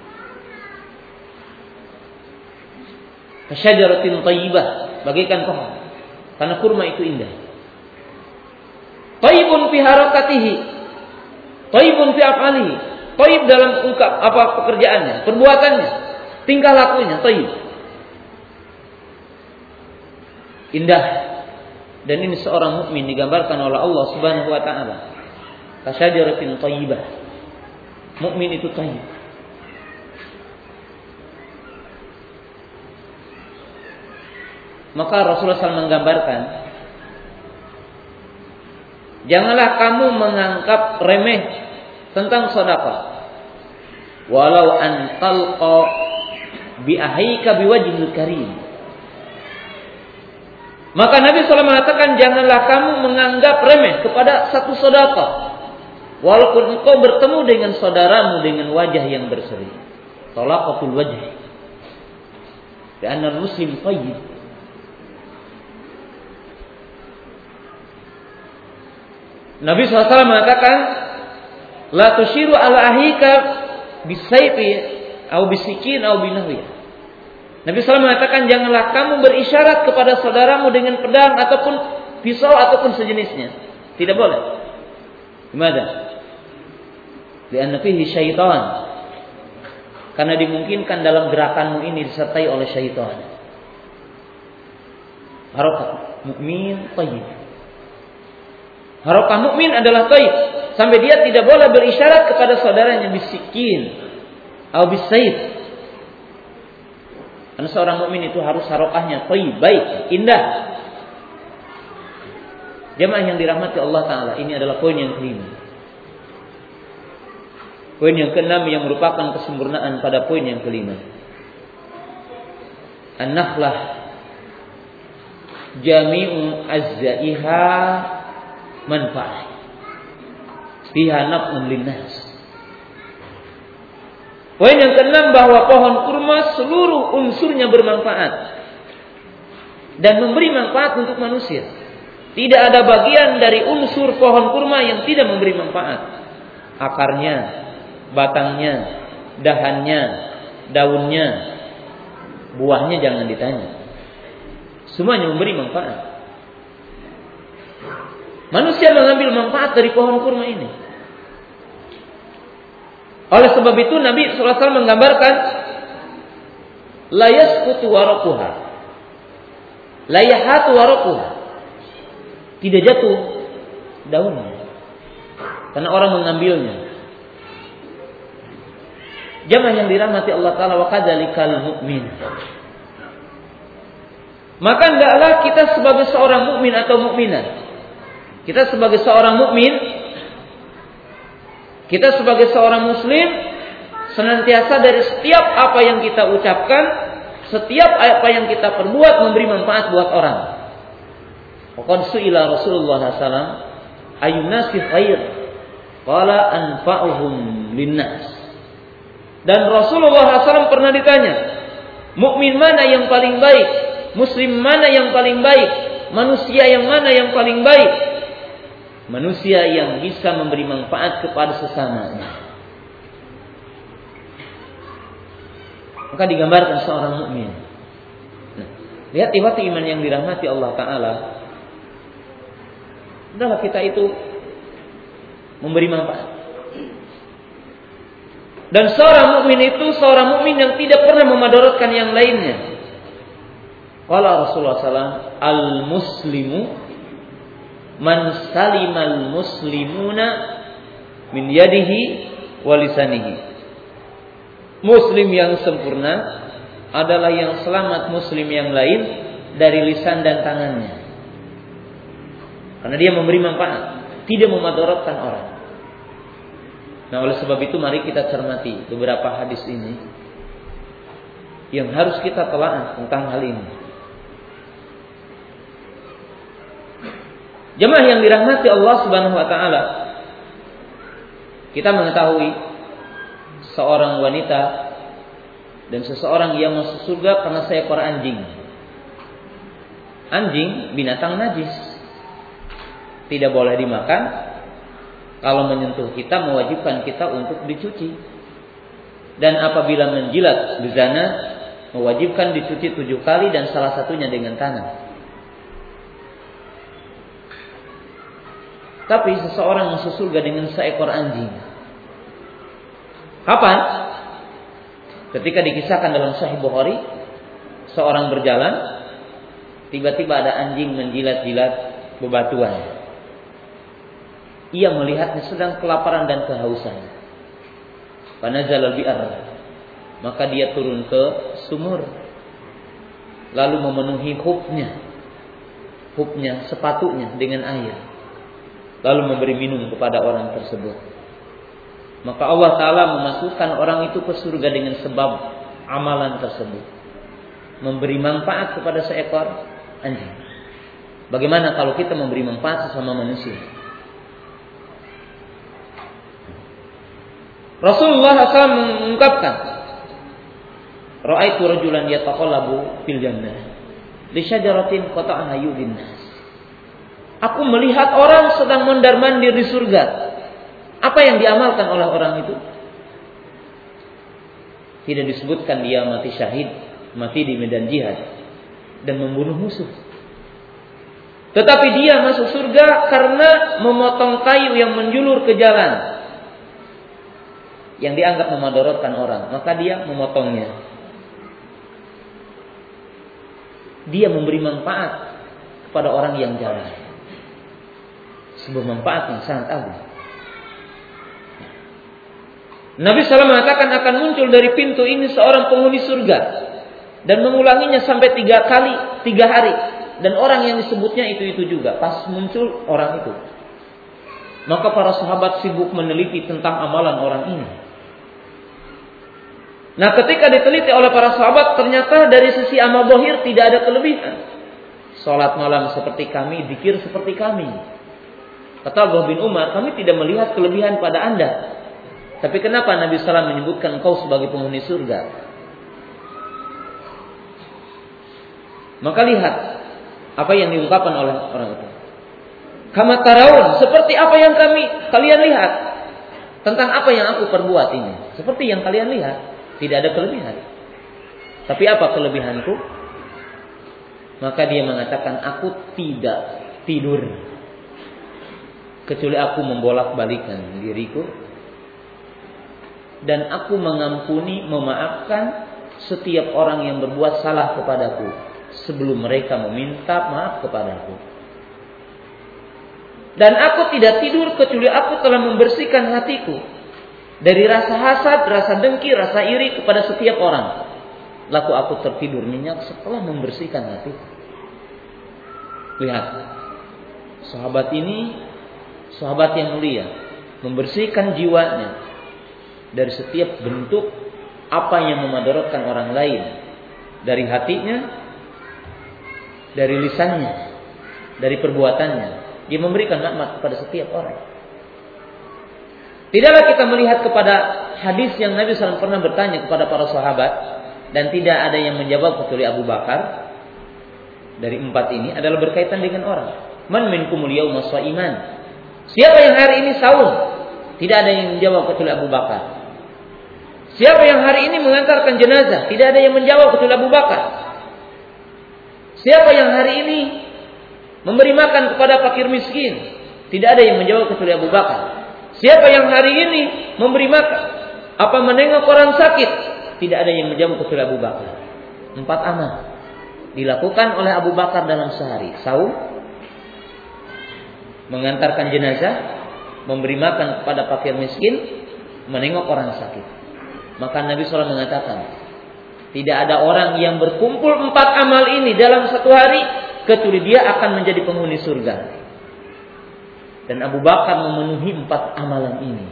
kasyajaratin thayyibah, bagaikan pohon, karena kurma itu indah. Thayyibun fi harakatihi, thayyibun fi af'alihi, thayyib dalam ungkap apa pekerjaannya, perbuatannya, tingkah lakunya, thayyib, indah. Dan ini seorang mukmin digambarkan oleh Allah Subhanahu wa taala, kasyajaratin thayyibah. Mukmin itu thayyib. Maka Rasulullah SAW menggambarkan, janganlah kamu menganggap remeh tentang sedekah, walau an talqa bi ahika biwajhil karim. Maka Nabi SAW mengatakan, janganlah kamu menganggap remeh kepada satu sedekah, walaupun engkau bertemu dengan saudaramu dengan wajah yang berseri. Talaqatul wajh, karena muslim thayyib. Nabi SAW mengatakan, la tushiru ala ahika bisayfi au bisikin au binahwiyah. Nabi SAW mengatakan, janganlah kamu berisyarat kepada saudaramu dengan pedang ataupun pisau ataupun sejenisnya. Tidak boleh. Gimana? Lianna fihi syaitan. Karena dimungkinkan dalam gerakanmu ini disertai oleh syaitan. Harakat mukmin thayyib. Harakat mukmin adalah thayyib, sampai dia tidak boleh berisyarat kepada saudaranya bisikin atau bisayf. Karena seorang mukmin itu harus harokahnya thayyib, baik, indah. Jemaah yang dirahmati Allah Ta'ala, ini adalah poin yang kelima. Poin yang keenam yang merupakan kesempurnaan pada poin yang kelima. An-nakhlah jami'u azzaiha manfa'ah fiha naf'un linnas. Poin yang keenam, bahwa pohon kurma seluruh unsurnya bermanfaat dan memberi manfaat untuk manusia. Tidak ada bagian dari unsur pohon kurma yang tidak memberi manfaat. Akarnya, batangnya, dahannya, daunnya, buahnya jangan ditanya. Semuanya memberi manfaat. Manusia mengambil manfaat dari pohon kurma ini. Oleh sebab itu Nabi SAW menggambarkan, la yasqutu waraquha, la yahatu waraquha, tidak jatuh daunnya karena orang mengambilnya. Jamaah yang dirahmati Allah Ta'ala, wa kadzalikal mu'min. Maka hendaklah kita sebagai seorang mukmin atau mukminah, kita sebagai seorang mukmin, kita sebagai seorang muslim, senantiasa dari setiap apa yang kita ucapkan, setiap apa yang kita perbuat memberi manfaat buat orang. Waqad su'ila Rasulullah SAW, ayyun nasi khair? Qala anfa'uhum linnas. Dan Rasulullah SAW pernah ditanya, mukmin mana yang paling baik? Muslim mana yang paling baik? manusia yang mana yang paling baik? Manusia yang bisa memberi manfaat kepada sesamanya. Maka digambarkan seorang mukmin. Nah, lihat ikhwati iman yang dirahmati Allah Ta'ala. Adalah kita itu memberi manfaat. Dan seorang mukmin itu seorang mukmin yang tidak pernah memadaratkan yang lainnya. Qala Rasulullah SAW, al-muslimu man salimal muslimuna min yadihi wa lisanihi. Muslim yang sempurna adalah yang selamat muslim yang lain dari lisan dan tangannya. Karena dia memberi manfaat, tidak memadaratkan orang. Nah, oleh sebab itu mari kita cermati beberapa hadis ini yang harus kita telaah tentang hal ini. Jemaah yang dirahmati Allah Subhanahu wa taala, kita mengetahui seorang wanita dan seseorang yang masuk surga karena seekor anjing. Anjing binatang najis, tidak boleh dimakan. Kalau menyentuh kita mewajibkan kita untuk dicuci. Dan apabila menjilat bezana mewajibkan dicuci 7 kali dan salah satunya dengan tangan. Tapi seseorang masuk surga dengan seekor anjing. Kapan? Ketika dikisahkan dalam Sahih Bukhari, seorang berjalan, tiba-tiba ada anjing menjilat-jilat bebatuan. Ia melihatnya sedang kelaparan dan kehausan. Fanazal al-bi'r, maka dia turun ke sumur, lalu memenuhi hupnya, sepatunya dengan air, lalu memberi minum kepada orang tersebut. Maka Allah Ta'ala memasukkan orang itu ke surga dengan sebab amalan tersebut, memberi manfaat kepada seekor anjing. Bagaimana kalau kita memberi manfaat sesama manusia? Rasulullah SAW mengungkapkan, ra'aitu rajulan yataqallabu fil jannah li syajaratin qata'aha yudin nas. Aku melihat orang sedang mondar-mandir di surga. Apa yang diamalkan oleh orang itu? Tidak disebutkan dia mati syahid, mati di medan jihad dan membunuh musuh. Tetapi dia masuk surga karena memotong kayu yang menjulur ke jalan, yang dianggap memadaratkan orang, maka dia memotongnya. Dia memberi manfaat kepada orang yang jalan. Sebuah manfaat yang sangat agung. Nabi SAW mengatakan akan muncul dari pintu ini seorang penghuni surga dan mengulanginya sampai 3 hari. Dan orang yang disebutnya itu juga. Pas muncul orang itu, maka para sahabat sibuk meneliti tentang amalan orang ini. Nah, ketika diteliti oleh para sahabat, ternyata dari sisi amal zahir tidak ada kelebihan. Salat malam seperti kami, zikir seperti kami. Kata Abdullah bin Umar, kami tidak melihat kelebihan pada Anda. Tapi kenapa Nabi SAW menyebutkan engkau sebagai penghuni surga? Maka lihat apa yang diungkapkan oleh orang itu. Kama taraun, seperti apa yang kalian lihat. Tentang apa yang aku perbuat ini, seperti yang kalian lihat. Tidak ada kelebihan. Tapi apa kelebihanku? Maka dia mengatakan, aku tidak tidur kecuali aku membolak-balikan diriku, dan aku mengampuni, memaafkan setiap orang yang berbuat salah kepadaku sebelum mereka meminta maaf kepadaku. Dan aku tidak tidur kecuali aku telah membersihkan hatiku dari rasa hasad, rasa dengki, rasa iri kepada setiap orang. Lalu aku tertidur nyenyak setelah membersihkan hati. Lihat, sahabat ini sahabat yang mulia, membersihkan jiwanya dari setiap bentuk apa yang memadaratkan orang lain, dari hatinya, dari lisannya, dari perbuatannya. Dia memberikan nikmat kepada setiap orang. Tidaklah kita melihat kepada hadis yang Nabi SAW pernah bertanya kepada para sahabat, dan tidak ada yang menjawab kecuali Abu Bakar. dari 4 ini adalah berkaitan dengan orang. Man minkumul yauma sha'iman. Siapa yang hari ini saum? Tidak ada yang menjawab kecuali Abu Bakar. Siapa yang hari ini mengantarkan jenazah? Tidak ada yang menjawab kecuali Abu Bakar. Siapa yang hari ini memberi makan kepada fakir miskin? Tidak ada yang menjawab kecuali Abu Bakar. Siapa yang hari ini memberi makan? Apa menengok orang sakit? Tidak ada yang menjawab kecuali Abu Bakar. 4 amal dilakukan oleh Abu Bakar dalam sehari. Saum, mengantarkan jenazah, memberi makan kepada fakir miskin, menengok orang sakit. Maka Nabi SAW mengatakan, tidak ada orang yang berkumpul 4 amal ini dalam satu hari kecuali dia akan menjadi penghuni surga. Dan Abu Bakar memenuhi 4 amalan ini.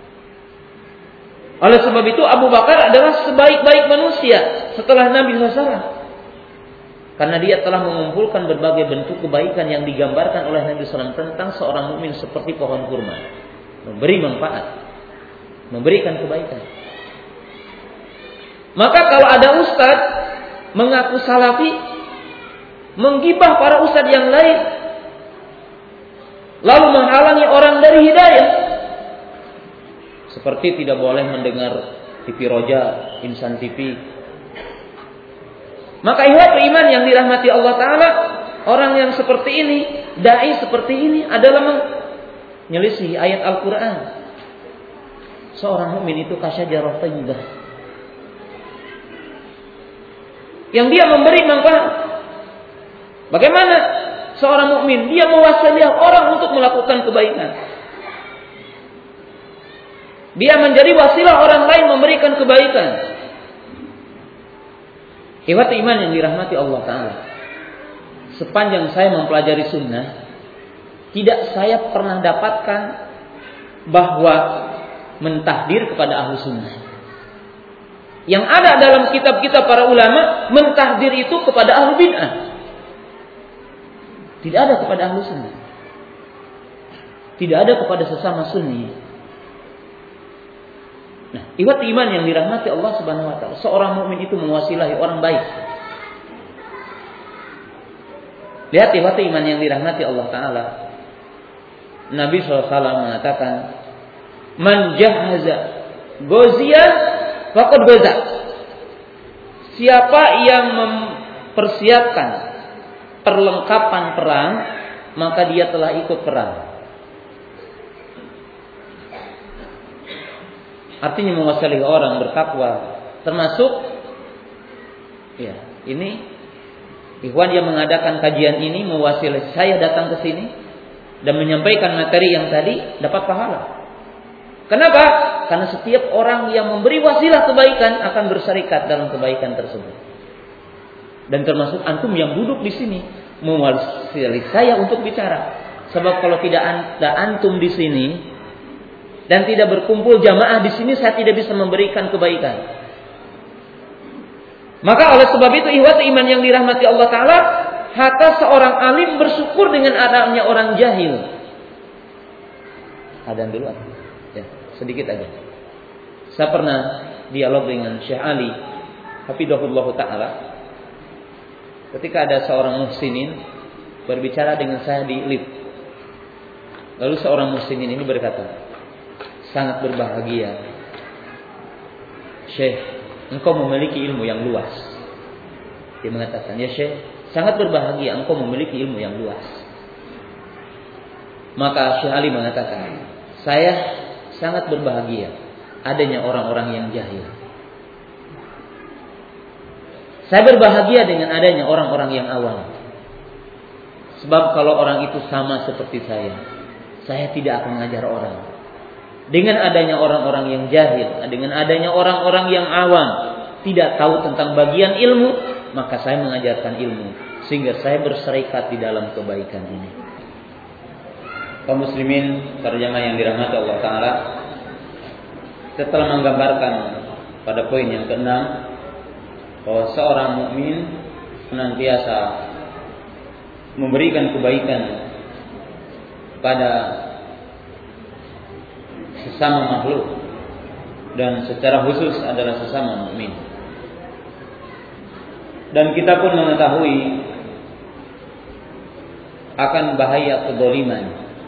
Oleh sebab itu Abu Bakar adalah sebaik-baik manusia setelah Nabi SAW. Karena dia telah mengumpulkan berbagai bentuk kebaikan yang digambarkan oleh Nabi SAW tentang seorang mukmin seperti pohon kurma, memberi manfaat, memberikan kebaikan. Maka kalau ada ustaz mengaku salafi, menggibah para ustaz yang lain, lalu menghalangi orang dari hidayah, seperti tidak boleh mendengar TV Roja, Insan TV. Maka ihwat iman yang dirahmati Allah Ta'ala, orang yang seperti ini, dai seperti ini adalah menyelisih ayat Al-Quran. Seorang mukmin itu kasyajarah thayyibah, yang dia memberi manfaat. Bagaimana seorang mukmin dia mewasiliah orang untuk melakukan kebaikan? Dia menjadi wasilah orang lain memberikan kebaikan. Ihwat iman yang dirahmati Allah Ta'ala, sepanjang saya mempelajari sunnah, tidak saya pernah dapatkan bahwa mentahdir kepada ahlu sunnah. Yang ada dalam kitab-kitab para ulama, mentahdir itu kepada ahlu bid'ah. Tidak ada kepada ahlu sunnah. Tidak ada kepada sesama sunni. Nah, ihwat iman yang dirahmati Allah Subhanahu wa Ta'ala, seorang mukmin itu mewasilahi orang baik. Lihat ihwat iman yang dirahmati Allah Ta'ala. Nabi SAW mengatakan, man jahaza ghaziyan faqad ghaza. Siapa yang mempersiapkan perlengkapan perang, maka dia telah ikut perang. Artinya mewasili orang bertakwa, termasuk ya, ini ikhwan yang mengadakan kajian ini mewasili saya datang ke sini dan menyampaikan materi yang tadi dapat pahala. Kenapa? Karena setiap orang yang memberi wasilah kebaikan akan berserikat dalam kebaikan tersebut. Dan termasuk antum yang duduk di sini mewasili saya untuk bicara. Sebab kalau tidak ada antum di sini dan tidak berkumpul jamaah di sini, saya tidak bisa memberikan kebaikan. Maka oleh sebab itu ihwat iman yang dirahmati Allah Ta'ala, hatta seorang alim bersyukur dengan adanya orang jahil. Adzan dulu ya, sedikit aja. Saya pernah dialog dengan Syekh Ali hafizahullah Ta'ala, ketika ada seorang muhsinin berbicara dengan saya di lift. Lalu seorang muhsinin ini berkata, sangat berbahagia Syekh, engkau memiliki ilmu yang luas. Dia mengatakan, ya Syekh, sangat berbahagia engkau memiliki ilmu yang luas. Maka Syekh Ali mengatakan, saya sangat berbahagia adanya orang-orang yang jahil. Saya berbahagia dengan adanya orang-orang yang awam. Sebab kalau orang itu sama seperti saya tidak akan mengajar orang. Dengan adanya orang-orang yang jahil, dengan adanya orang-orang yang awam, tidak tahu tentang bagian ilmu, maka saya mengajarkan ilmu, sehingga saya berserikat di dalam kebaikan ini. Kaum muslimin, para jamaah yang dirahmati Allah Ta'ala, setelah menggambarkan pada poin yang ke-6 bahwa seorang mukmin senantiasa memberikan kebaikan pada sesama makhluk dan secara khusus adalah sesama mukmin. Dan kita pun mengetahui akan bahaya kezaliman.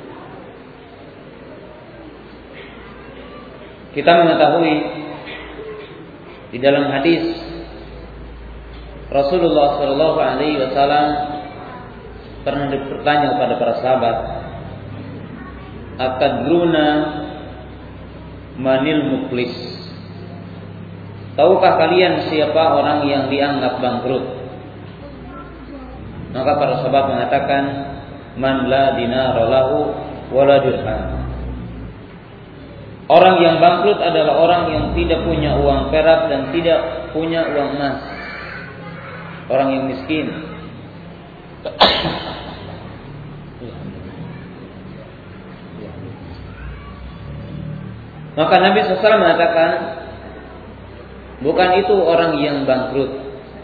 Kita mengetahui di dalam hadis Rasulullah sallallahu alaihi wasallam pernah bertanya kepada para sahabat, "Atadruna manil muflis?" Tahukah kalian siapa orang yang dianggap bangkrut? Maka para sahabat mengatakan, "Man la dinara lahu wa la dirham." Orang yang bangkrut adalah orang yang tidak punya uang perak dan tidak punya uang emas. Orang yang miskin. Maka Nabi SAW mengatakan, bukan itu orang yang bangkrut.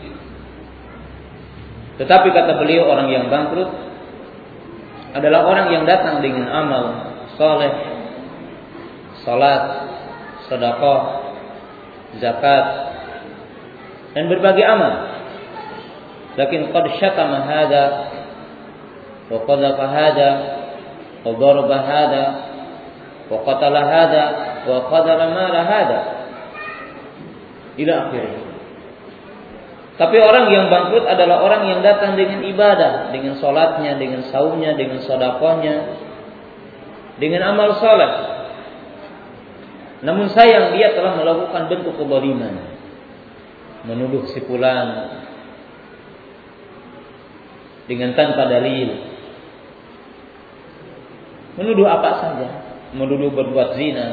Tetapi kata beliau, orang yang bangkrut adalah orang yang datang dengan amal soleh, salat, sedekah, zakat, dan berbagai amal. Lakin qad syatama hada wa qadhafa hada wa daraba hada wa qatala hada wa qadara mala hada ila akhirih. Tapi orang yang bangkrut adalah orang yang datang dengan ibadah, dengan salatnya, dengan saumnya, dengan sedekahnya, dengan amal saleh. Namun sayang dia telah melakukan bentuk kezaliman, menuduh si fulan dengan tanpa dalil, menuduh apa saja, menuduh berbuat zina,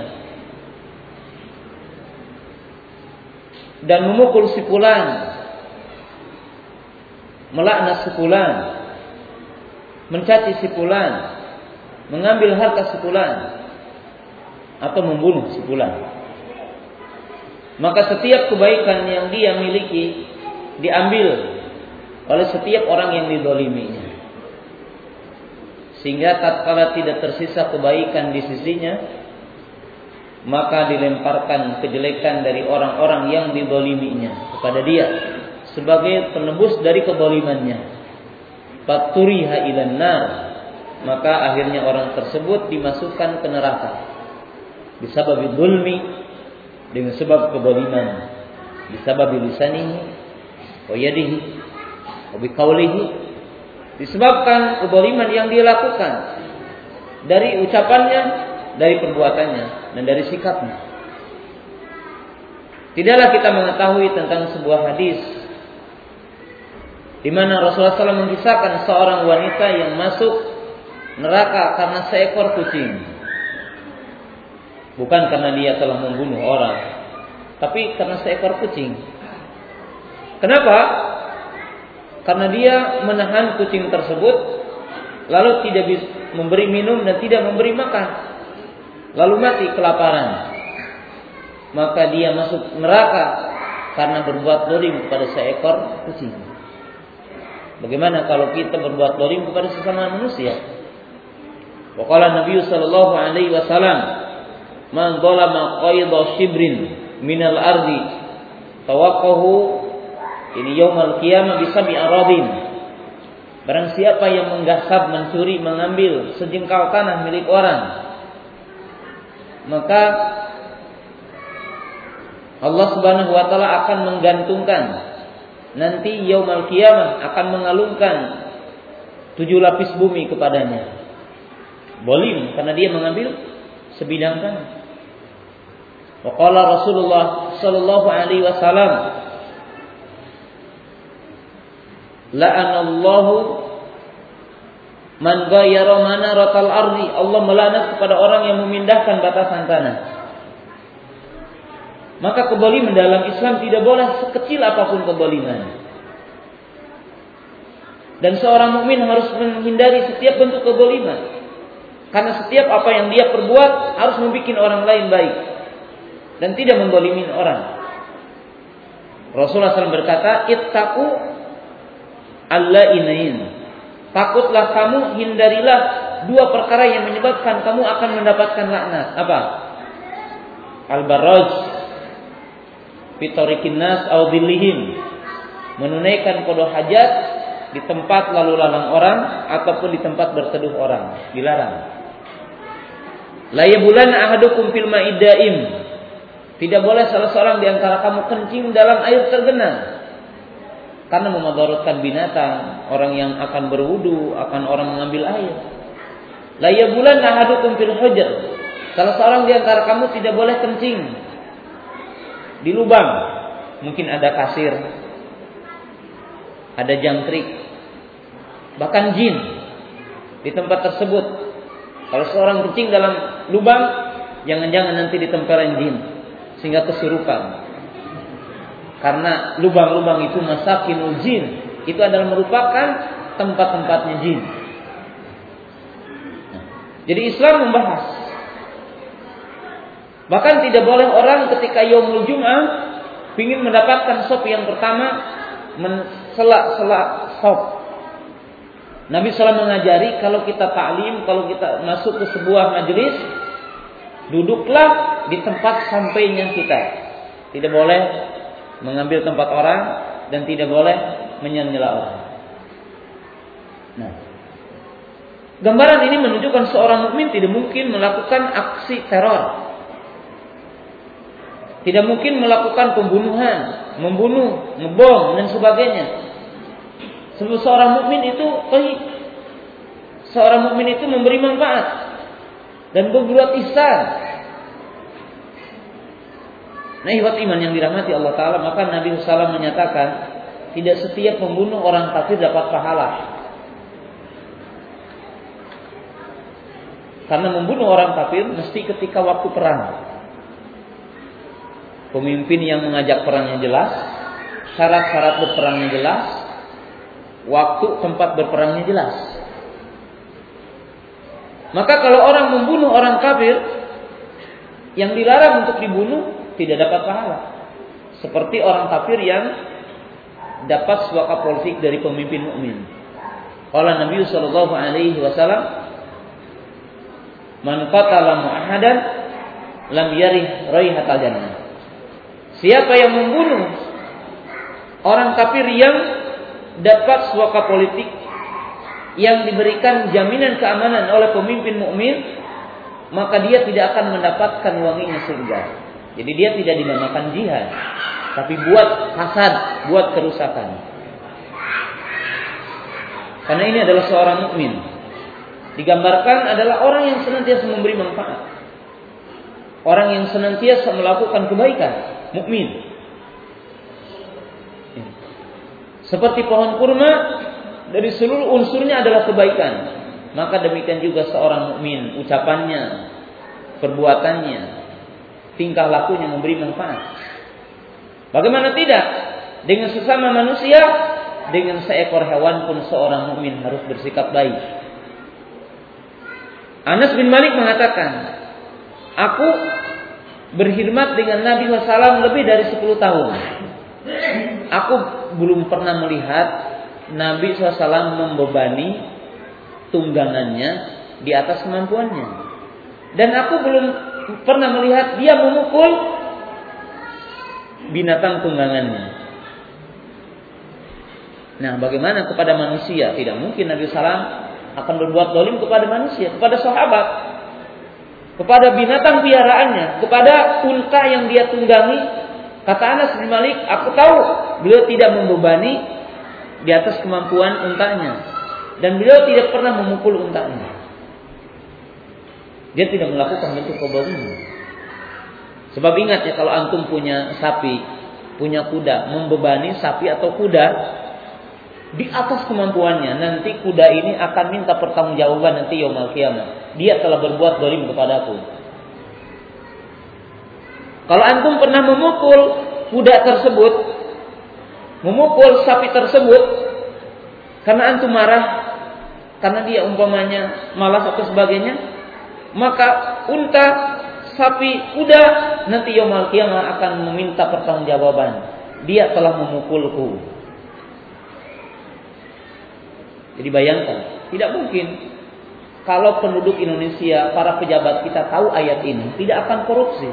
dan memukul si fulan, melaknat si fulan, mencaci si fulan, mengambil harta si fulan, atau membunuh si fulan. Maka setiap kebaikan yang dia miliki diambil oleh setiap orang yang dizaliminya, sehingga tatkala tidak tersisa kebaikan di sisinya, maka dilemparkan kejelekan dari orang-orang yang dizaliminya kepada dia sebagai penebus dari kezalimannya. Faturiha ilan nar, maka akhirnya orang tersebut dimasukkan ke neraka bisababi zulmi, dengan sebab kezaliman, bisababi lisanihi wa yadihi wa biqaulihi, disebabkan kezaliman yang dia lakukan dari ucapannya, dari perbuatannya, dan dari sikapnya. Tidaklah kita mengetahui tentang sebuah hadis di mana Rasulullah SAW mengisahkan seorang wanita yang masuk neraka karena seekor kucing. Bukan karena dia telah membunuh orang, tapi karena seekor kucing. Kenapa? Karena dia menahan kucing tersebut, lalu tidak bisa memberi minum dan tidak memberi makan, lalu mati kelaparan. Maka dia masuk neraka karena berbuat zalim kepada seekor kucing. Bagaimana kalau kita berbuat zalim kepada sesama manusia? Wa qala Nabi sallallahu alaihi wasallam, "Man zalama qayda shibrin minal ardi tawaqqahu ini yaumal qiyamah bisabi aradin." Barang siapa yang menggasap, mencuri, mengambil sejengkal tanah milik orang, maka Allah Subhanahu wa taala akan menggantungkan nanti yaumal qiyamah, akan mengalungkan 7 lapis bumi kepadanya. Zalim karena dia mengambil sebidang tanah. Wa qala Rasulullah sallallahu alaihi wasallam, la'anallahu man ghayyara manaratal ardi. Allah melaknat kepada orang yang memindahkan batasan tanah. Maka kezaliman dalam Islam tidak boleh sekecil apapun kezaliman. Dan seorang mukmin harus menghindari setiap bentuk kezaliman. Karena setiap apa yang dia perbuat harus membuat orang lain baik dan tidak menzalimi orang. Rasulullah SAW berkata, "Ittaqu allainain." Takutlah kamu, hindarilah 2 perkara yang menyebabkan kamu akan mendapatkan laknat. Apa? Al-barraj fi tariqin nas aw dhillihim. Menunaikan qada hajat di tempat lalu lalang orang ataupun di tempat berteduh orang, dilarang. La yabulanna ahadukum fil ma'id daim. Tidak boleh salah seorang di antara kamu kencing dalam air tergenang. Karena memadaratkan binatang, orang yang akan berwudu, akan orang mengambil air. La yabulanna ahadukum fil hujr. Salah seorang di antara kamu tidak boleh kencing di lubang. Mungkin ada kasir, ada jangkrik, bahkan jin di tempat tersebut. Kalau seorang kencing dalam lubang, jangan-jangan nanti ditempelan jin sehingga kesurupan. Karena lubang-lubang itu masakinul jin, itu adalah merupakan tempat-tempatnya jin. Jadi Islam membahas. Bahkan tidak boleh orang ketika yaumul Jum'ah ingin mendapatkan sop yang pertama selak-selak sop. Nabi SAW mengajari kalau kita ta'lim, kalau kita masuk ke sebuah majelis, duduklah di tempat sampainya kita. Tidak boleh mengambil tempat orang dan tidak boleh menyela orang. Nah, gambaran ini menunjukkan seorang mukmin tidak mungkin melakukan aksi teror. Tidak mungkin melakukan pembunuhan, membunuh, ngebom dan sebagainya. Sebab seorang mukmin itu baik. Seorang mukmin itu memberi manfaat dan berbuat ihsan. Nah, ihwat iman yang dirahmati Allah Ta'ala, maka Nabi SAW menyatakan tidak setiap membunuh orang kafir dapat pahala. Karena membunuh orang kafir mesti ketika waktu perang. Pemimpin yang mengajak perangnya jelas, syarat-syarat berperangnya jelas, waktu tempat berperangnya jelas. Maka kalau orang membunuh orang kafir yang dilarang untuk dibunuh, tidak dapat pahala. Seperti orang kafir yang dapat suaka politik dari pemimpin mukmin. Qala Nabi sallallahu alaihi wasallam, "Man qatala mu'ahadan lam yarih raihatal jannah." Siapa yang membunuh orang kafir yang dapat suaka politik yang diberikan jaminan keamanan oleh pemimpin mukmin, maka dia tidak akan mendapatkan wanginya surga. Jadi dia tidak dinamakan jihad, tapi buat hasad, buat kerusakan. Karena ini adalah seorang mukmin. Digambarkan adalah orang yang senantiasa memberi manfaat. Orang yang senantiasa melakukan kebaikan, mukmin. Seperti pohon kurma, dari seluruh unsurnya adalah kebaikan. Maka demikian juga seorang mukmin, ucapannya, perbuatannya, tingkah lakunya memberi manfaat. Bagaimana tidak? Dengan sesama manusia, dengan seekor hewan pun seorang mukmin harus bersikap baik. Anas bin Malik mengatakan, aku berkhidmat dengan Nabi SAW lebih dari 10 tahun. Aku belum pernah melihat Nabi SAW membebani tunggangannya di atas kemampuannya. Dan aku belum pernah melihat dia memukul binatang tunggangannya. Nah, bagaimana kepada manusia? Tidak mungkin Nabi SAW akan berbuat zalim kepada manusia, kepada sahabat, kepada binatang piaraannya, kepada unta yang dia tunggangi. Kata Anas bin Malik, aku tahu beliau tidak membebani di atas kemampuan untanya, dan beliau tidak pernah memukul untanya. Dia tidak melakukan bentuk kezaliman. Sebab ingat ya, kalau antum punya sapi, punya kuda, membebani sapi atau kuda di atas kemampuannya, nanti kuda ini akan minta pertanggungjawaban nanti yaumul qiyamah. Dia telah berbuat zalim kepadaku. Kalau antum pernah memukul kuda tersebut, memukul sapi tersebut, karena antum marah, karena dia umpamanya malas atau sebagainya, maka unta, sapi, kuda nanti yaumul qiyamah akan meminta pertanggungjawaban. Dia telah memukulku. Jadi bayangkan, tidak mungkin kalau penduduk Indonesia, para pejabat kita tahu ayat ini, tidak akan korupsi,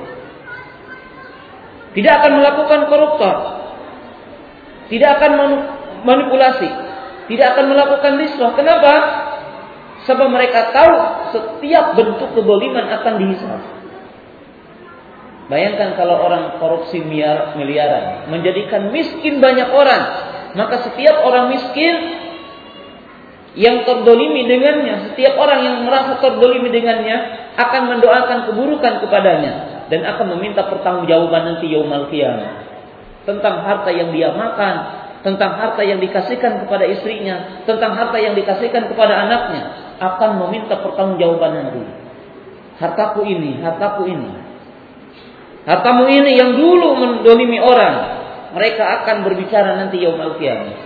tidak akan melakukan koruptor, tidak akan manipulasi. tidak akan melakukan riswah. Kenapa? Sebab mereka tahu setiap bentuk kezaliman akan dihisab. Bayangkan kalau orang korupsi miliaran, menjadikan miskin banyak orang, maka setiap orang miskin yang terdolimi dengannya, setiap orang yang merasa terdolimi dengannya akan mendoakan keburukan kepadanya dan akan meminta pertanggungjawaban nanti yaumul qiyamah tentang harta yang dia makan, tentang harta yang dikasihkan kepada istrinya, tentang harta yang dikasihkan kepada anaknya, akan meminta pertanggungjawaban nanti. Hartaku ini, hartaku ini. Hartamu ini yang dulu mendolimi orang, mereka akan berbicara nanti yaumul qiyamah.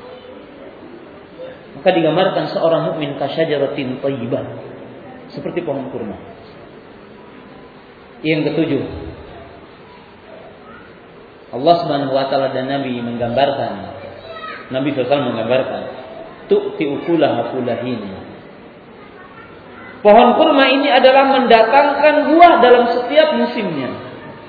Maka digambarkan seorang mukmin kasyajaratin thayyibah, seperti pohon kurma. Yang ketujuh, Allah Subhanahu wa taala dan Nabi menggambarkan, Nabi SAW menggambarkan, tu'ti ukulaha kulahin. Pohon kurma ini adalah mendatangkan buah dalam setiap musimnya.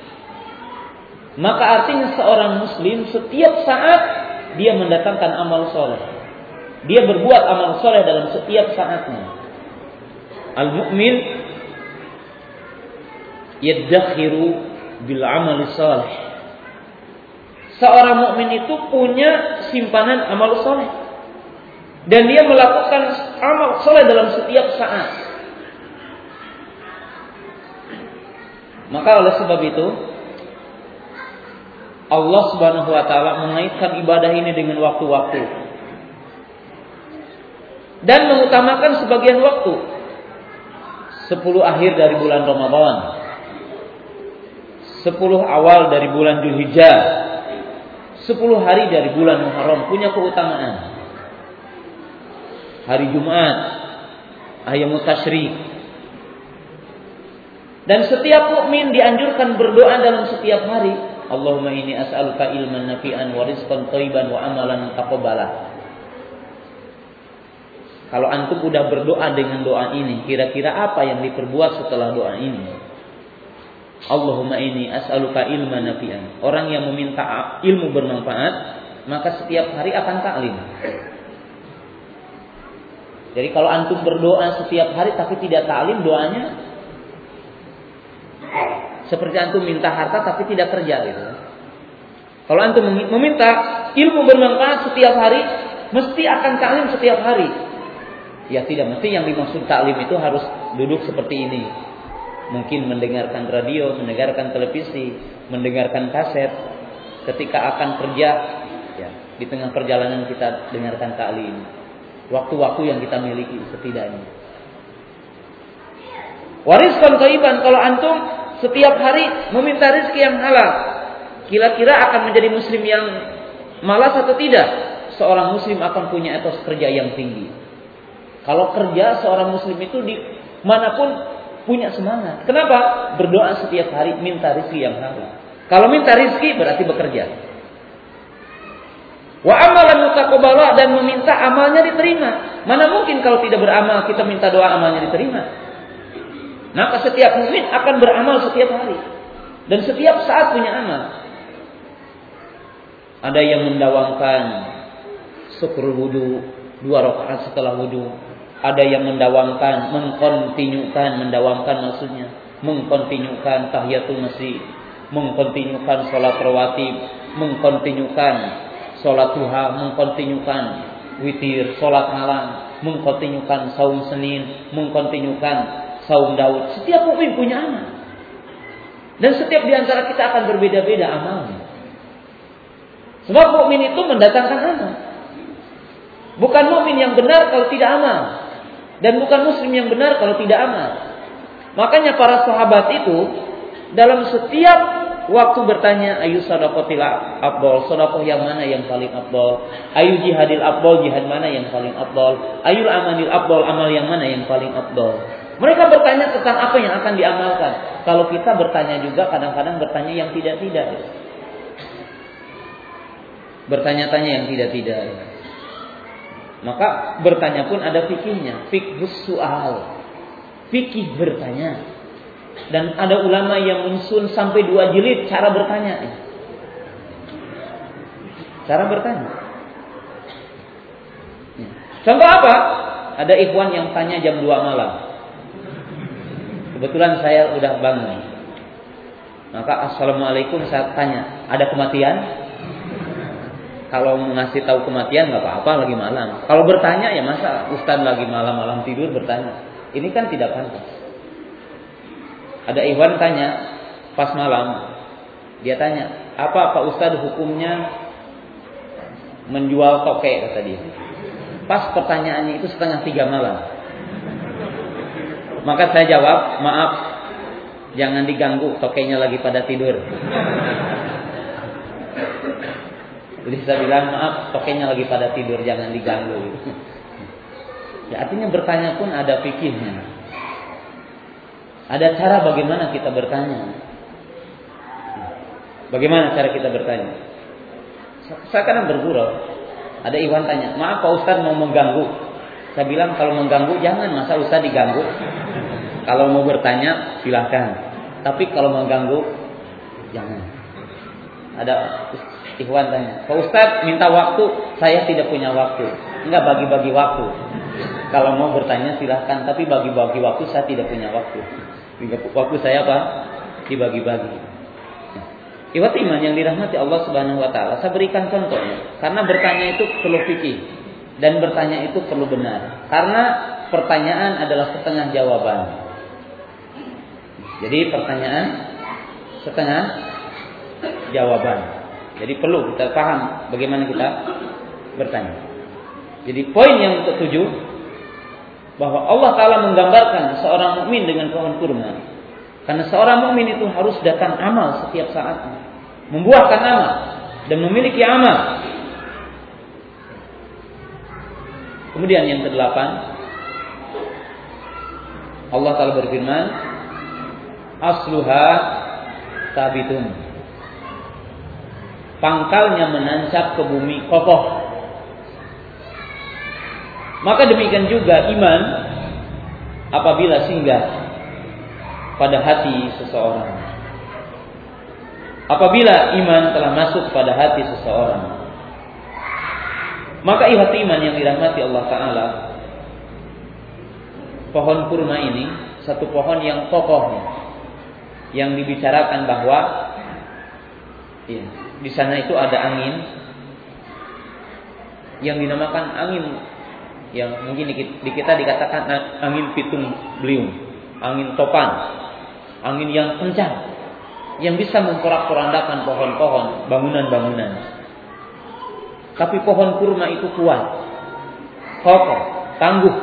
Maka artinya seorang muslim setiap saat dia mendatangkan amal soleh. Dia berbuat amal soleh dalam setiap saatnya. Al-mu'min yaddakhiru bil amali soleh. Seorang mukmin itu punya simpanan amal soleh. Dan dia melakukan amal soleh dalam setiap saat. Maka oleh sebab itu Allah Subhanahu wa taala mengaitkan ibadah ini dengan waktu-waktu dan mengutamakan sebagian waktu. 10 akhir dari bulan Ramadan, 10 awal dari bulan Dzulhijjah, 10 hari dari bulan Muharram punya keutamaan. Hari Jumat, Ayyamut Tasyrik. Dan setiap mukmin dianjurkan berdoa dalam setiap hari. Allahumma inni as'aluka ilman nafi'an wa rizqan thayyiban wa amalan taqabbala. Kalau antum udah berdoa dengan doa ini, kira-kira apa yang diperbuat setelah doa ini? Allahumma inni as'aluka ilman nafi'an. Orang yang meminta ilmu bermanfaat, maka setiap hari akan taklim. Jadi kalau antum berdoa setiap hari tapi tidak taklim, doanya seperti antum minta harta tapi tidak kerja gitu. Kalau antum meminta ilmu bermanfaat setiap hari, mesti akan taklim setiap hari. Ya tidak mesti yang dimaksud taklim itu harus duduk seperti ini. Mungkin mendengarkan radio, mendengarkan televisi, mendengarkan kaset. Ketika akan kerja, ya, di tengah perjalanan kita dengarkan taklim. Waktu-waktu yang kita miliki setidaknya. Wariskan thayyiban, kalau antum setiap hari meminta rezeki yang halal, kira-kira akan menjadi muslim yang malas atau tidak? Seorang muslim akan punya etos kerja yang tinggi. Kalau kerja, seorang muslim itu di manapun punya semangat. Kenapa? Berdoa setiap hari minta rezeki yang halal. Kalau minta rezeki berarti bekerja. Wa amalan mutaqabbala, dan meminta amalnya diterima. Mana mungkin kalau tidak beramal kita minta doa amalnya diterima? Maka setiap mukmin akan beramal setiap hari dan setiap saat punya amal. Ada yang mendawamkan syukur wudu 2 rakaat setelah wudu. Ada yang mendawamkan, mendawamkan maksudnya mengkontinyukan tahiyatul masjid, mengkontinyukan salat rawatib, mengkontinyukan salat duha, mengkontinyukan witir, salat malam, mengkontinyukan saum Senin, mengkontinyukan saum Daud. Setiap mukmin punya amal. Dan setiap di antara kita akan berbeda-beda amalnya. Sebab mukmin itu mendatangkan amal. Bukan mukmin yang benar kalau tidak amal, dan bukan muslim yang benar kalau tidak amal. Makanya para sahabat itu dalam setiap waktu bertanya, ayu shadaqatil afdal, sedekah yang mana yang paling afdal? Ayu jihadil afdal, jihad mana yang paling afdal? Ayul amalil afdal, amal yang mana yang paling afdal? Mereka bertanya tentang apa yang akan diamalkan. Kalau kita bertanya juga kadang-kadang bertanya yang tidak-tidak. Bertanya-tanya yang tidak-tidak. Maka bertanya pun ada fikihnya. Fiqhus su'al. Fikih bertanya. Dan ada ulama yang mensun sampai 2 jilid cara bertanya. Cara bertanya. Contoh apa? Ada ikhwan yang tanya jam 2 malam. Kebetulan saya udah bangun. Maka assalamualaikum, saya tanya, ada kematian? Kalau ngasih tahu kematian nggak apa-apa, lagi malam. Kalau bertanya ya masa Ustaz lagi malam-malam tidur bertanya. Ini kan tidak pantas. Ada ikhwan tanya pas malam, dia tanya, apa Pak Ustaz hukumnya menjual toke, kata dia. Pas pertanyaannya itu 2:30 malam. Maka saya jawab, maaf, jangan diganggu, tokenya lagi pada tidur. Jadi saya bilang, maaf, tokenya lagi pada tidur, jangan diganggu. Ya, artinya bertanya pun ada fikihnya. Ada cara bagaimana kita bertanya. Bagaimana cara kita bertanya? Saya kadang bergurau. Ada ikhwan tanya, maaf Pak Ustaz mau mengganggu. Saya bilang kalau mengganggu jangan, masa Ustaz diganggu. Kalau mau bertanya silahkan. Tapi kalau mengganggu jangan. Ada ikhwan tanya, Pak Ustaz minta waktu, saya tidak punya waktu. Enggak, bagi-bagi waktu. Kalau mau bertanya silahkan, tapi bagi-bagi waktu saya tidak punya waktu. Waktu saya apa? Dibagi-bagi. Ikhwat iman yang dirahmati Allah Subhanahu wa taala, saya berikan contohnya. Karena bertanya itu perlu fikih dan bertanya itu perlu benar. Karena pertanyaan adalah setengah jawaban. Jadi pertanyaan setengah jawaban. Jadi perlu kita paham bagaimana kita bertanya. Jadi poin yang ke-7, bahwa Allah Ta'ala menggambarkan seorang mukmin dengan pohon kurma. Karena seorang mukmin itu harus datang amal setiap saatnya, membuahkan amal dan memiliki amal. Kemudian yang ke-8, Allah Ta'ala berfirman, asluha sabitun. Pangkalnya menancap ke bumi, kokoh. Maka demikian juga iman apabila singgah pada hati seseorang. Apabila iman telah masuk pada hati seseorang, maka hati iman yang dirahmati Allah Ta'ala, pohon kurma ini satu pohon yang kokoh, yang dibicarakan bahwa ya, di sana itu ada angin yang dinamakan angin, yang mungkin di kita dikatakan angin pitung beliung, angin topan, angin yang kencang, yang bisa memporak-porandakan pohon-pohon, bangunan-bangunan. Tapi pohon kurma itu kuat, kokoh, tangguh,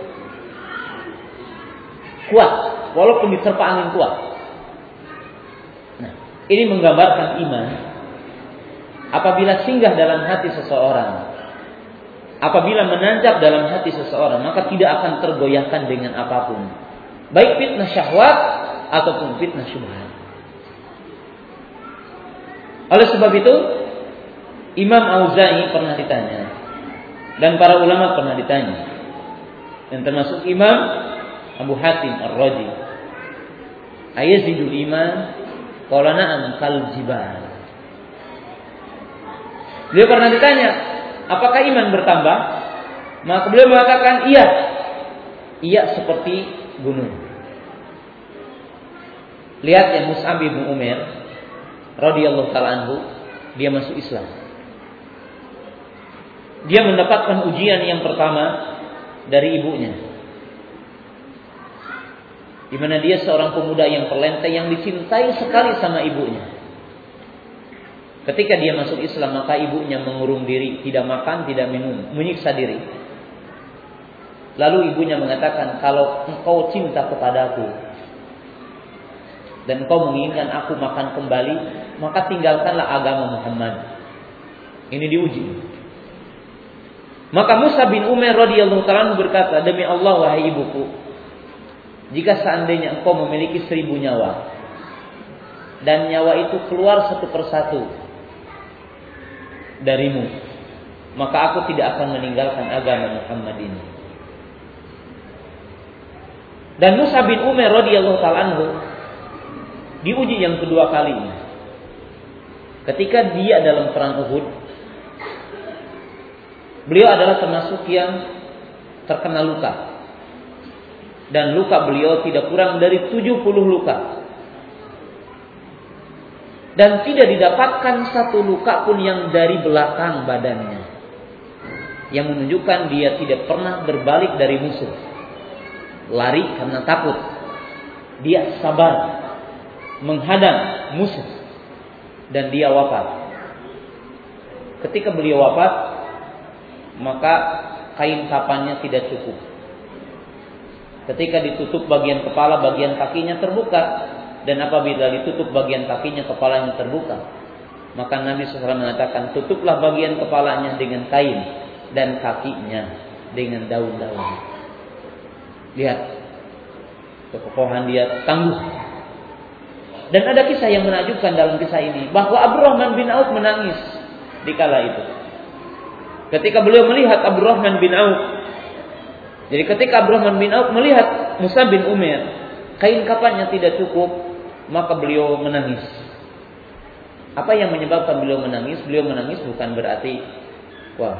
kuat, walaupun diterpa angin kuat. Nah, ini menggambarkan iman apabila singgah dalam hati seseorang, apabila menancap dalam hati seseorang, maka tidak akan tergoyahkan dengan apapun, baik fitnah syahwat ataupun fitnah syubhat. Oleh sebab itu, Imam Auza'i pernah ditanya, dan para ulama pernah ditanya, dan termasuk Imam Abu Hatim Ar-Razi, ayazidul iman? Qala na'am kal jibal. Beliau pernah ditanya, apakah iman bertambah? Maka beliau mengatakan, iya. Iya seperti gunung. Lihat ya, Mus'ab bin Umair radhiyallahu ta'ala anhu, dia masuk Islam. Dia mendapatkan ujian yang pertama dari ibunya, di mana dia seorang pemuda yang terlenteh, yang dicintai sekali sama ibunya. Ketika dia masuk Islam, maka ibunya mengurung diri, tidak makan, tidak minum, menyiksa diri. Lalu ibunya mengatakan, kalau engkau cinta kepadaku dan engkau menginginkan aku makan kembali, maka tinggalkanlah agama Muhammad. Ini diuji. Maka Mus'ab bin Umair radhiyallahu ta'ala berkata, demi Allah wahai ibuku, jika seandainya engkau memiliki 1000 nyawa, dan nyawa itu keluar satu persatu darimu, maka aku tidak akan meninggalkan agama Muhammad ini. Dan Mus'ab bin Umair radhiyallahu ta'ala anhu diuji yang kedua kalinya, ketika dia dalam perang Uhud. Beliau adalah termasuk yang terkena luka. Dan luka beliau tidak kurang dari 70 luka. Dan tidak didapatkan satu luka pun yang dari belakang badannya, yang menunjukkan dia tidak pernah berbalik dari musuh. Lari karena takut. Dia sabar menghadang musuh. Dan dia wafat. Ketika beliau wafat, maka kain kafannya tidak cukup. Ketika ditutup bagian kepala, bagian kakinya terbuka. Dan apabila ditutup bagian kakinya, kepalanya terbuka. Maka Nabi SAW mengatakan, tutuplah bagian kepalanya dengan kain dan kakinya dengan daun-daun. Lihat, kekokohan dia tangguh. Dan ada kisah yang menakjubkan dalam kisah ini, bahwa Abdurrahman bin Auf menangis di kala itu. Ketika beliau melihat Abdurrahman bin Auf, jadi ketika Abdurrahman bin Auf melihat Mus'ab bin Umair, kain kafannya tidak cukup, maka beliau menangis. Apa yang menyebabkan beliau menangis? Beliau menangis bukan berarti, wah,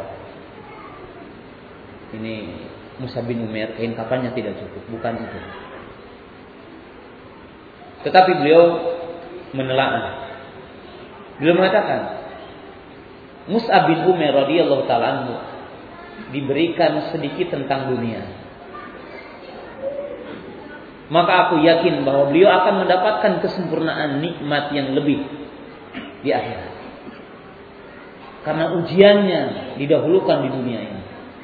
ini Mus'ab bin Umair kain kafannya tidak cukup, bukan itu. Tetapi beliau menelaah. Beliau mengatakan, Mus'ab bin Umair radhiyallahu ta'ala anhu diberikan sedikit tentang dunia. Maka aku yakin bahwa beliau akan mendapatkan kesempurnaan nikmat yang lebih di akhirat. Karena ujiannya didahulukan di dunia ini.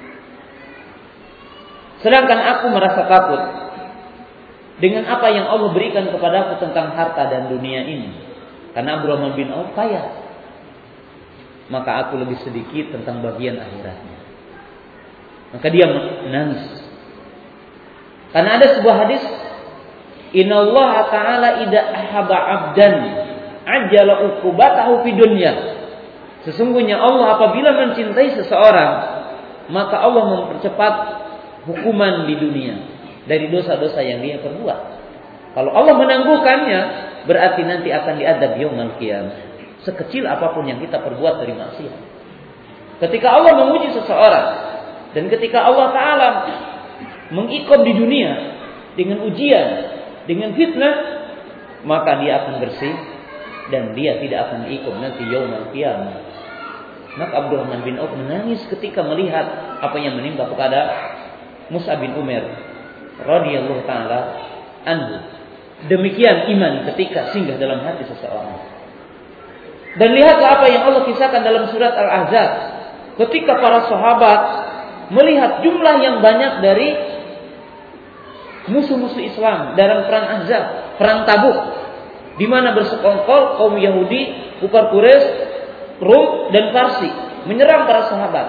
Sedangkan aku merasa takut dengan apa yang Allah berikan kepadaku tentang harta dan dunia ini. Karena Abdurrahman bin Auf kaya. Maka aku lebih sedikit tentang bagian akhiratnya. Maka dia menangis. Karena ada sebuah hadis, Inna Allah Ta'ala idza ahaba 'abdan ajala uqubatahu fid dunya. Sesungguhnya Allah apabila mencintai seseorang, maka Allah mempercepat hukuman di dunia dari dosa-dosa yang dia perbuat. Kalau Allah menangguhkannya, berarti nanti akan diadab yaumul qiyamah. Sekecil apapun yang kita perbuat dari maksiat. Ketika Allah menguji seseorang, dan ketika Allah Ta'ala mengiqab di dunia dengan ujian, dengan fitnah, maka dia akan bersih dan dia tidak akan diiqab nanti yaumul qiyamah. Maka Abdurrahman bin Auf menangis ketika melihat apa yang menimpa kepada Mus'ab bin Umair radhiyallahu ta'ala anhu. Demikian iman ketika singgah dalam hati seseorang. Dan lihatlah apa yang Allah kisahkan dalam surat Al-Ahzab. Ketika para sahabat melihat jumlah yang banyak dari musuh-musuh Islam dalam perang Ahzab, perang Tabuk, di mana bersekongkol kaum Yahudi, kufar Quraisy, Rum dan Parsi menyerang para sahabat.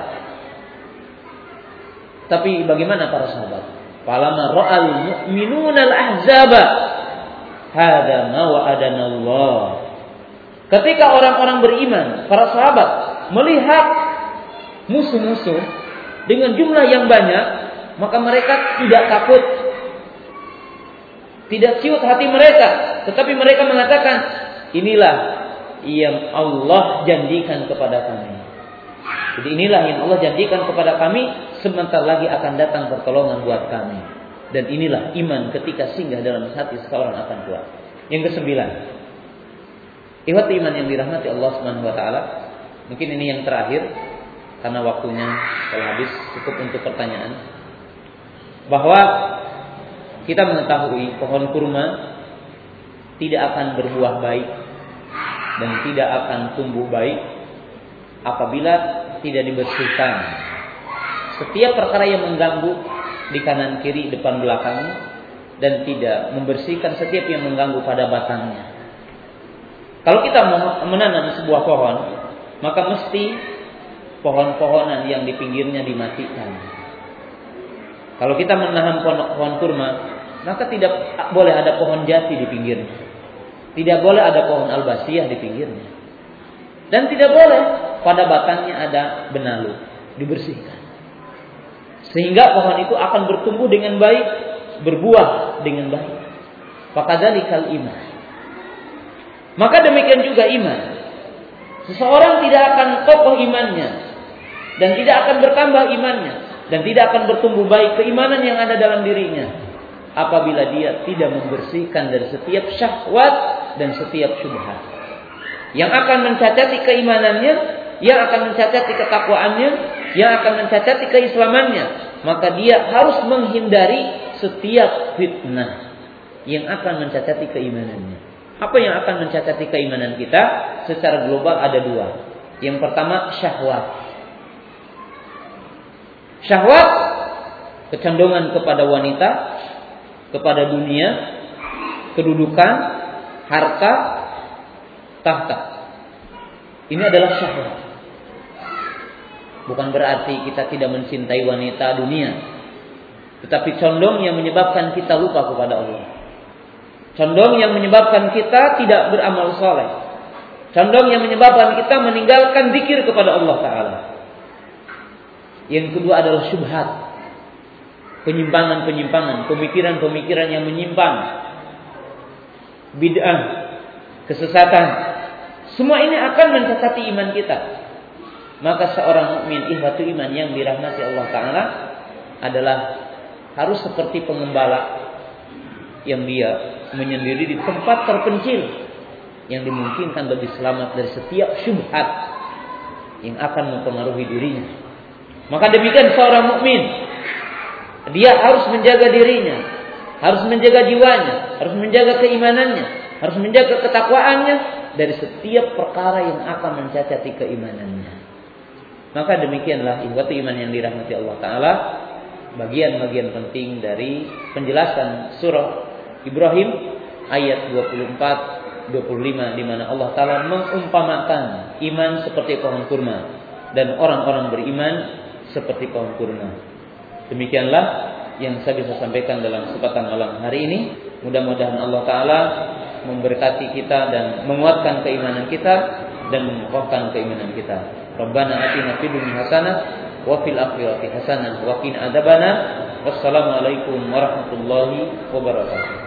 Tapi bagaimana para sahabat? Falamma ra'al mu'minuna al-ahzaba hadza ma wa'adana Allah. Ketika orang-orang beriman, para sahabat melihat musuh-musuh dengan jumlah yang banyak, maka mereka tidak takut, tidak ciut hati mereka, tetapi mereka mengatakan, inilah yang Allah janjikan kepada kami. Jadi inilah yang Allah janjikan kepada kami, sebentar lagi akan datang pertolongan buat kami. Dan inilah iman ketika singgah dalam hati seseorang akan kuat. Yang kesembilan, ikhwati iman yang dirahmati Allah Subhanahu wa taala, mungkin ini yang terakhir karena waktunya telah habis, cukup untuk pertanyaan. Bahwa kita mengetahui pohon kurma tidak akan berbuah baik dan tidak akan tumbuh baik apabila tidak dibersihkan. Setiap perkara yang mengganggu di kanan kiri, depan belakang, dan tidak membersihkan setiap yang mengganggu pada batangnya. Kalau kita menanam sebuah pohon, maka mesti pohon-pohonan yang di pinggirnya dimatikan. Kalau kita menanam pohon kurma, maka tidak boleh ada pohon jati di pinggirnya. Tidak boleh ada pohon albasiyah di pinggirnya. Dan tidak boleh pada batangnya ada benalu, dibersihkan. Sehingga pohon itu akan bertumbuh dengan baik, berbuah dengan baik. Fakadzalikal iman. Maka demikian juga iman. Seseorang tidak akan kokoh imannya dan tidak akan bertambah imannya dan tidak akan bertumbuh baik keimanan yang ada dalam dirinya apabila dia tidak membersihkan dari setiap syahwat dan setiap syubhat yang akan mencacati keimanannya, yang akan mencacati ketakwaannya, yang akan mencacati keislamannya. Maka dia harus menghindari setiap fitnah yang akan mencacati keimanannya. Apa yang akan mencacati keimanan kita? Secara global ada dua. Yang pertama syahwat. Syahwat, kecenderungan kepada wanita, kepada dunia, kedudukan, harta, tahta. Ini adalah syahwat. Bukan berarti kita tidak mencintai wanita dunia, tetapi condong yang menyebabkan kita lupa kepada Allah. Condong yang menyebabkan kita tidak beramal soleh. Condong yang menyebabkan kita meninggalkan zikir kepada Allah Ta'ala. Yang kedua adalah syubhat. Penyimpangan-penyimpangan, pemikiran-pemikiran yang menyimpang, bid'ah, kesesatan. Semua ini akan mencacati iman kita. Maka seorang mukmin ikhwatu iman yang dirahmati Allah Ta'ala adalah harus seperti pengembala yang dia menyendiri di tempat terpencil yang dimungkinkan lebih selamat dari setiap syubhat yang akan mempengaruhi dirinya. Maka demikian seorang mukmin, dia harus menjaga dirinya, harus menjaga jiwanya, harus menjaga keimanannya, harus menjaga ketakwaannya dari setiap perkara yang akan mencacati keimanannya. Maka demikianlah ikhwati iman yang dirahmati Allah Ta'ala, bagian-bagian penting dari penjelasan surah Ibrahim ayat 24-25 di mana Allah Ta'ala mengumpamakan iman seperti pohon kurma dan orang-orang beriman seperti pohon kurma. Demikianlah yang saya bisa sampaikan dalam kesempatan malam hari ini. Mudah-mudahan Allah Ta'ala memberkati kita dan menguatkan keimanan kita dan mengokohkan keimanan kita. Rabbana atina fid dunya hasanah wa fil akhirati hasanah wa qina adzabannar. Wassalamualaikum warahmatullahi wabarakatuh.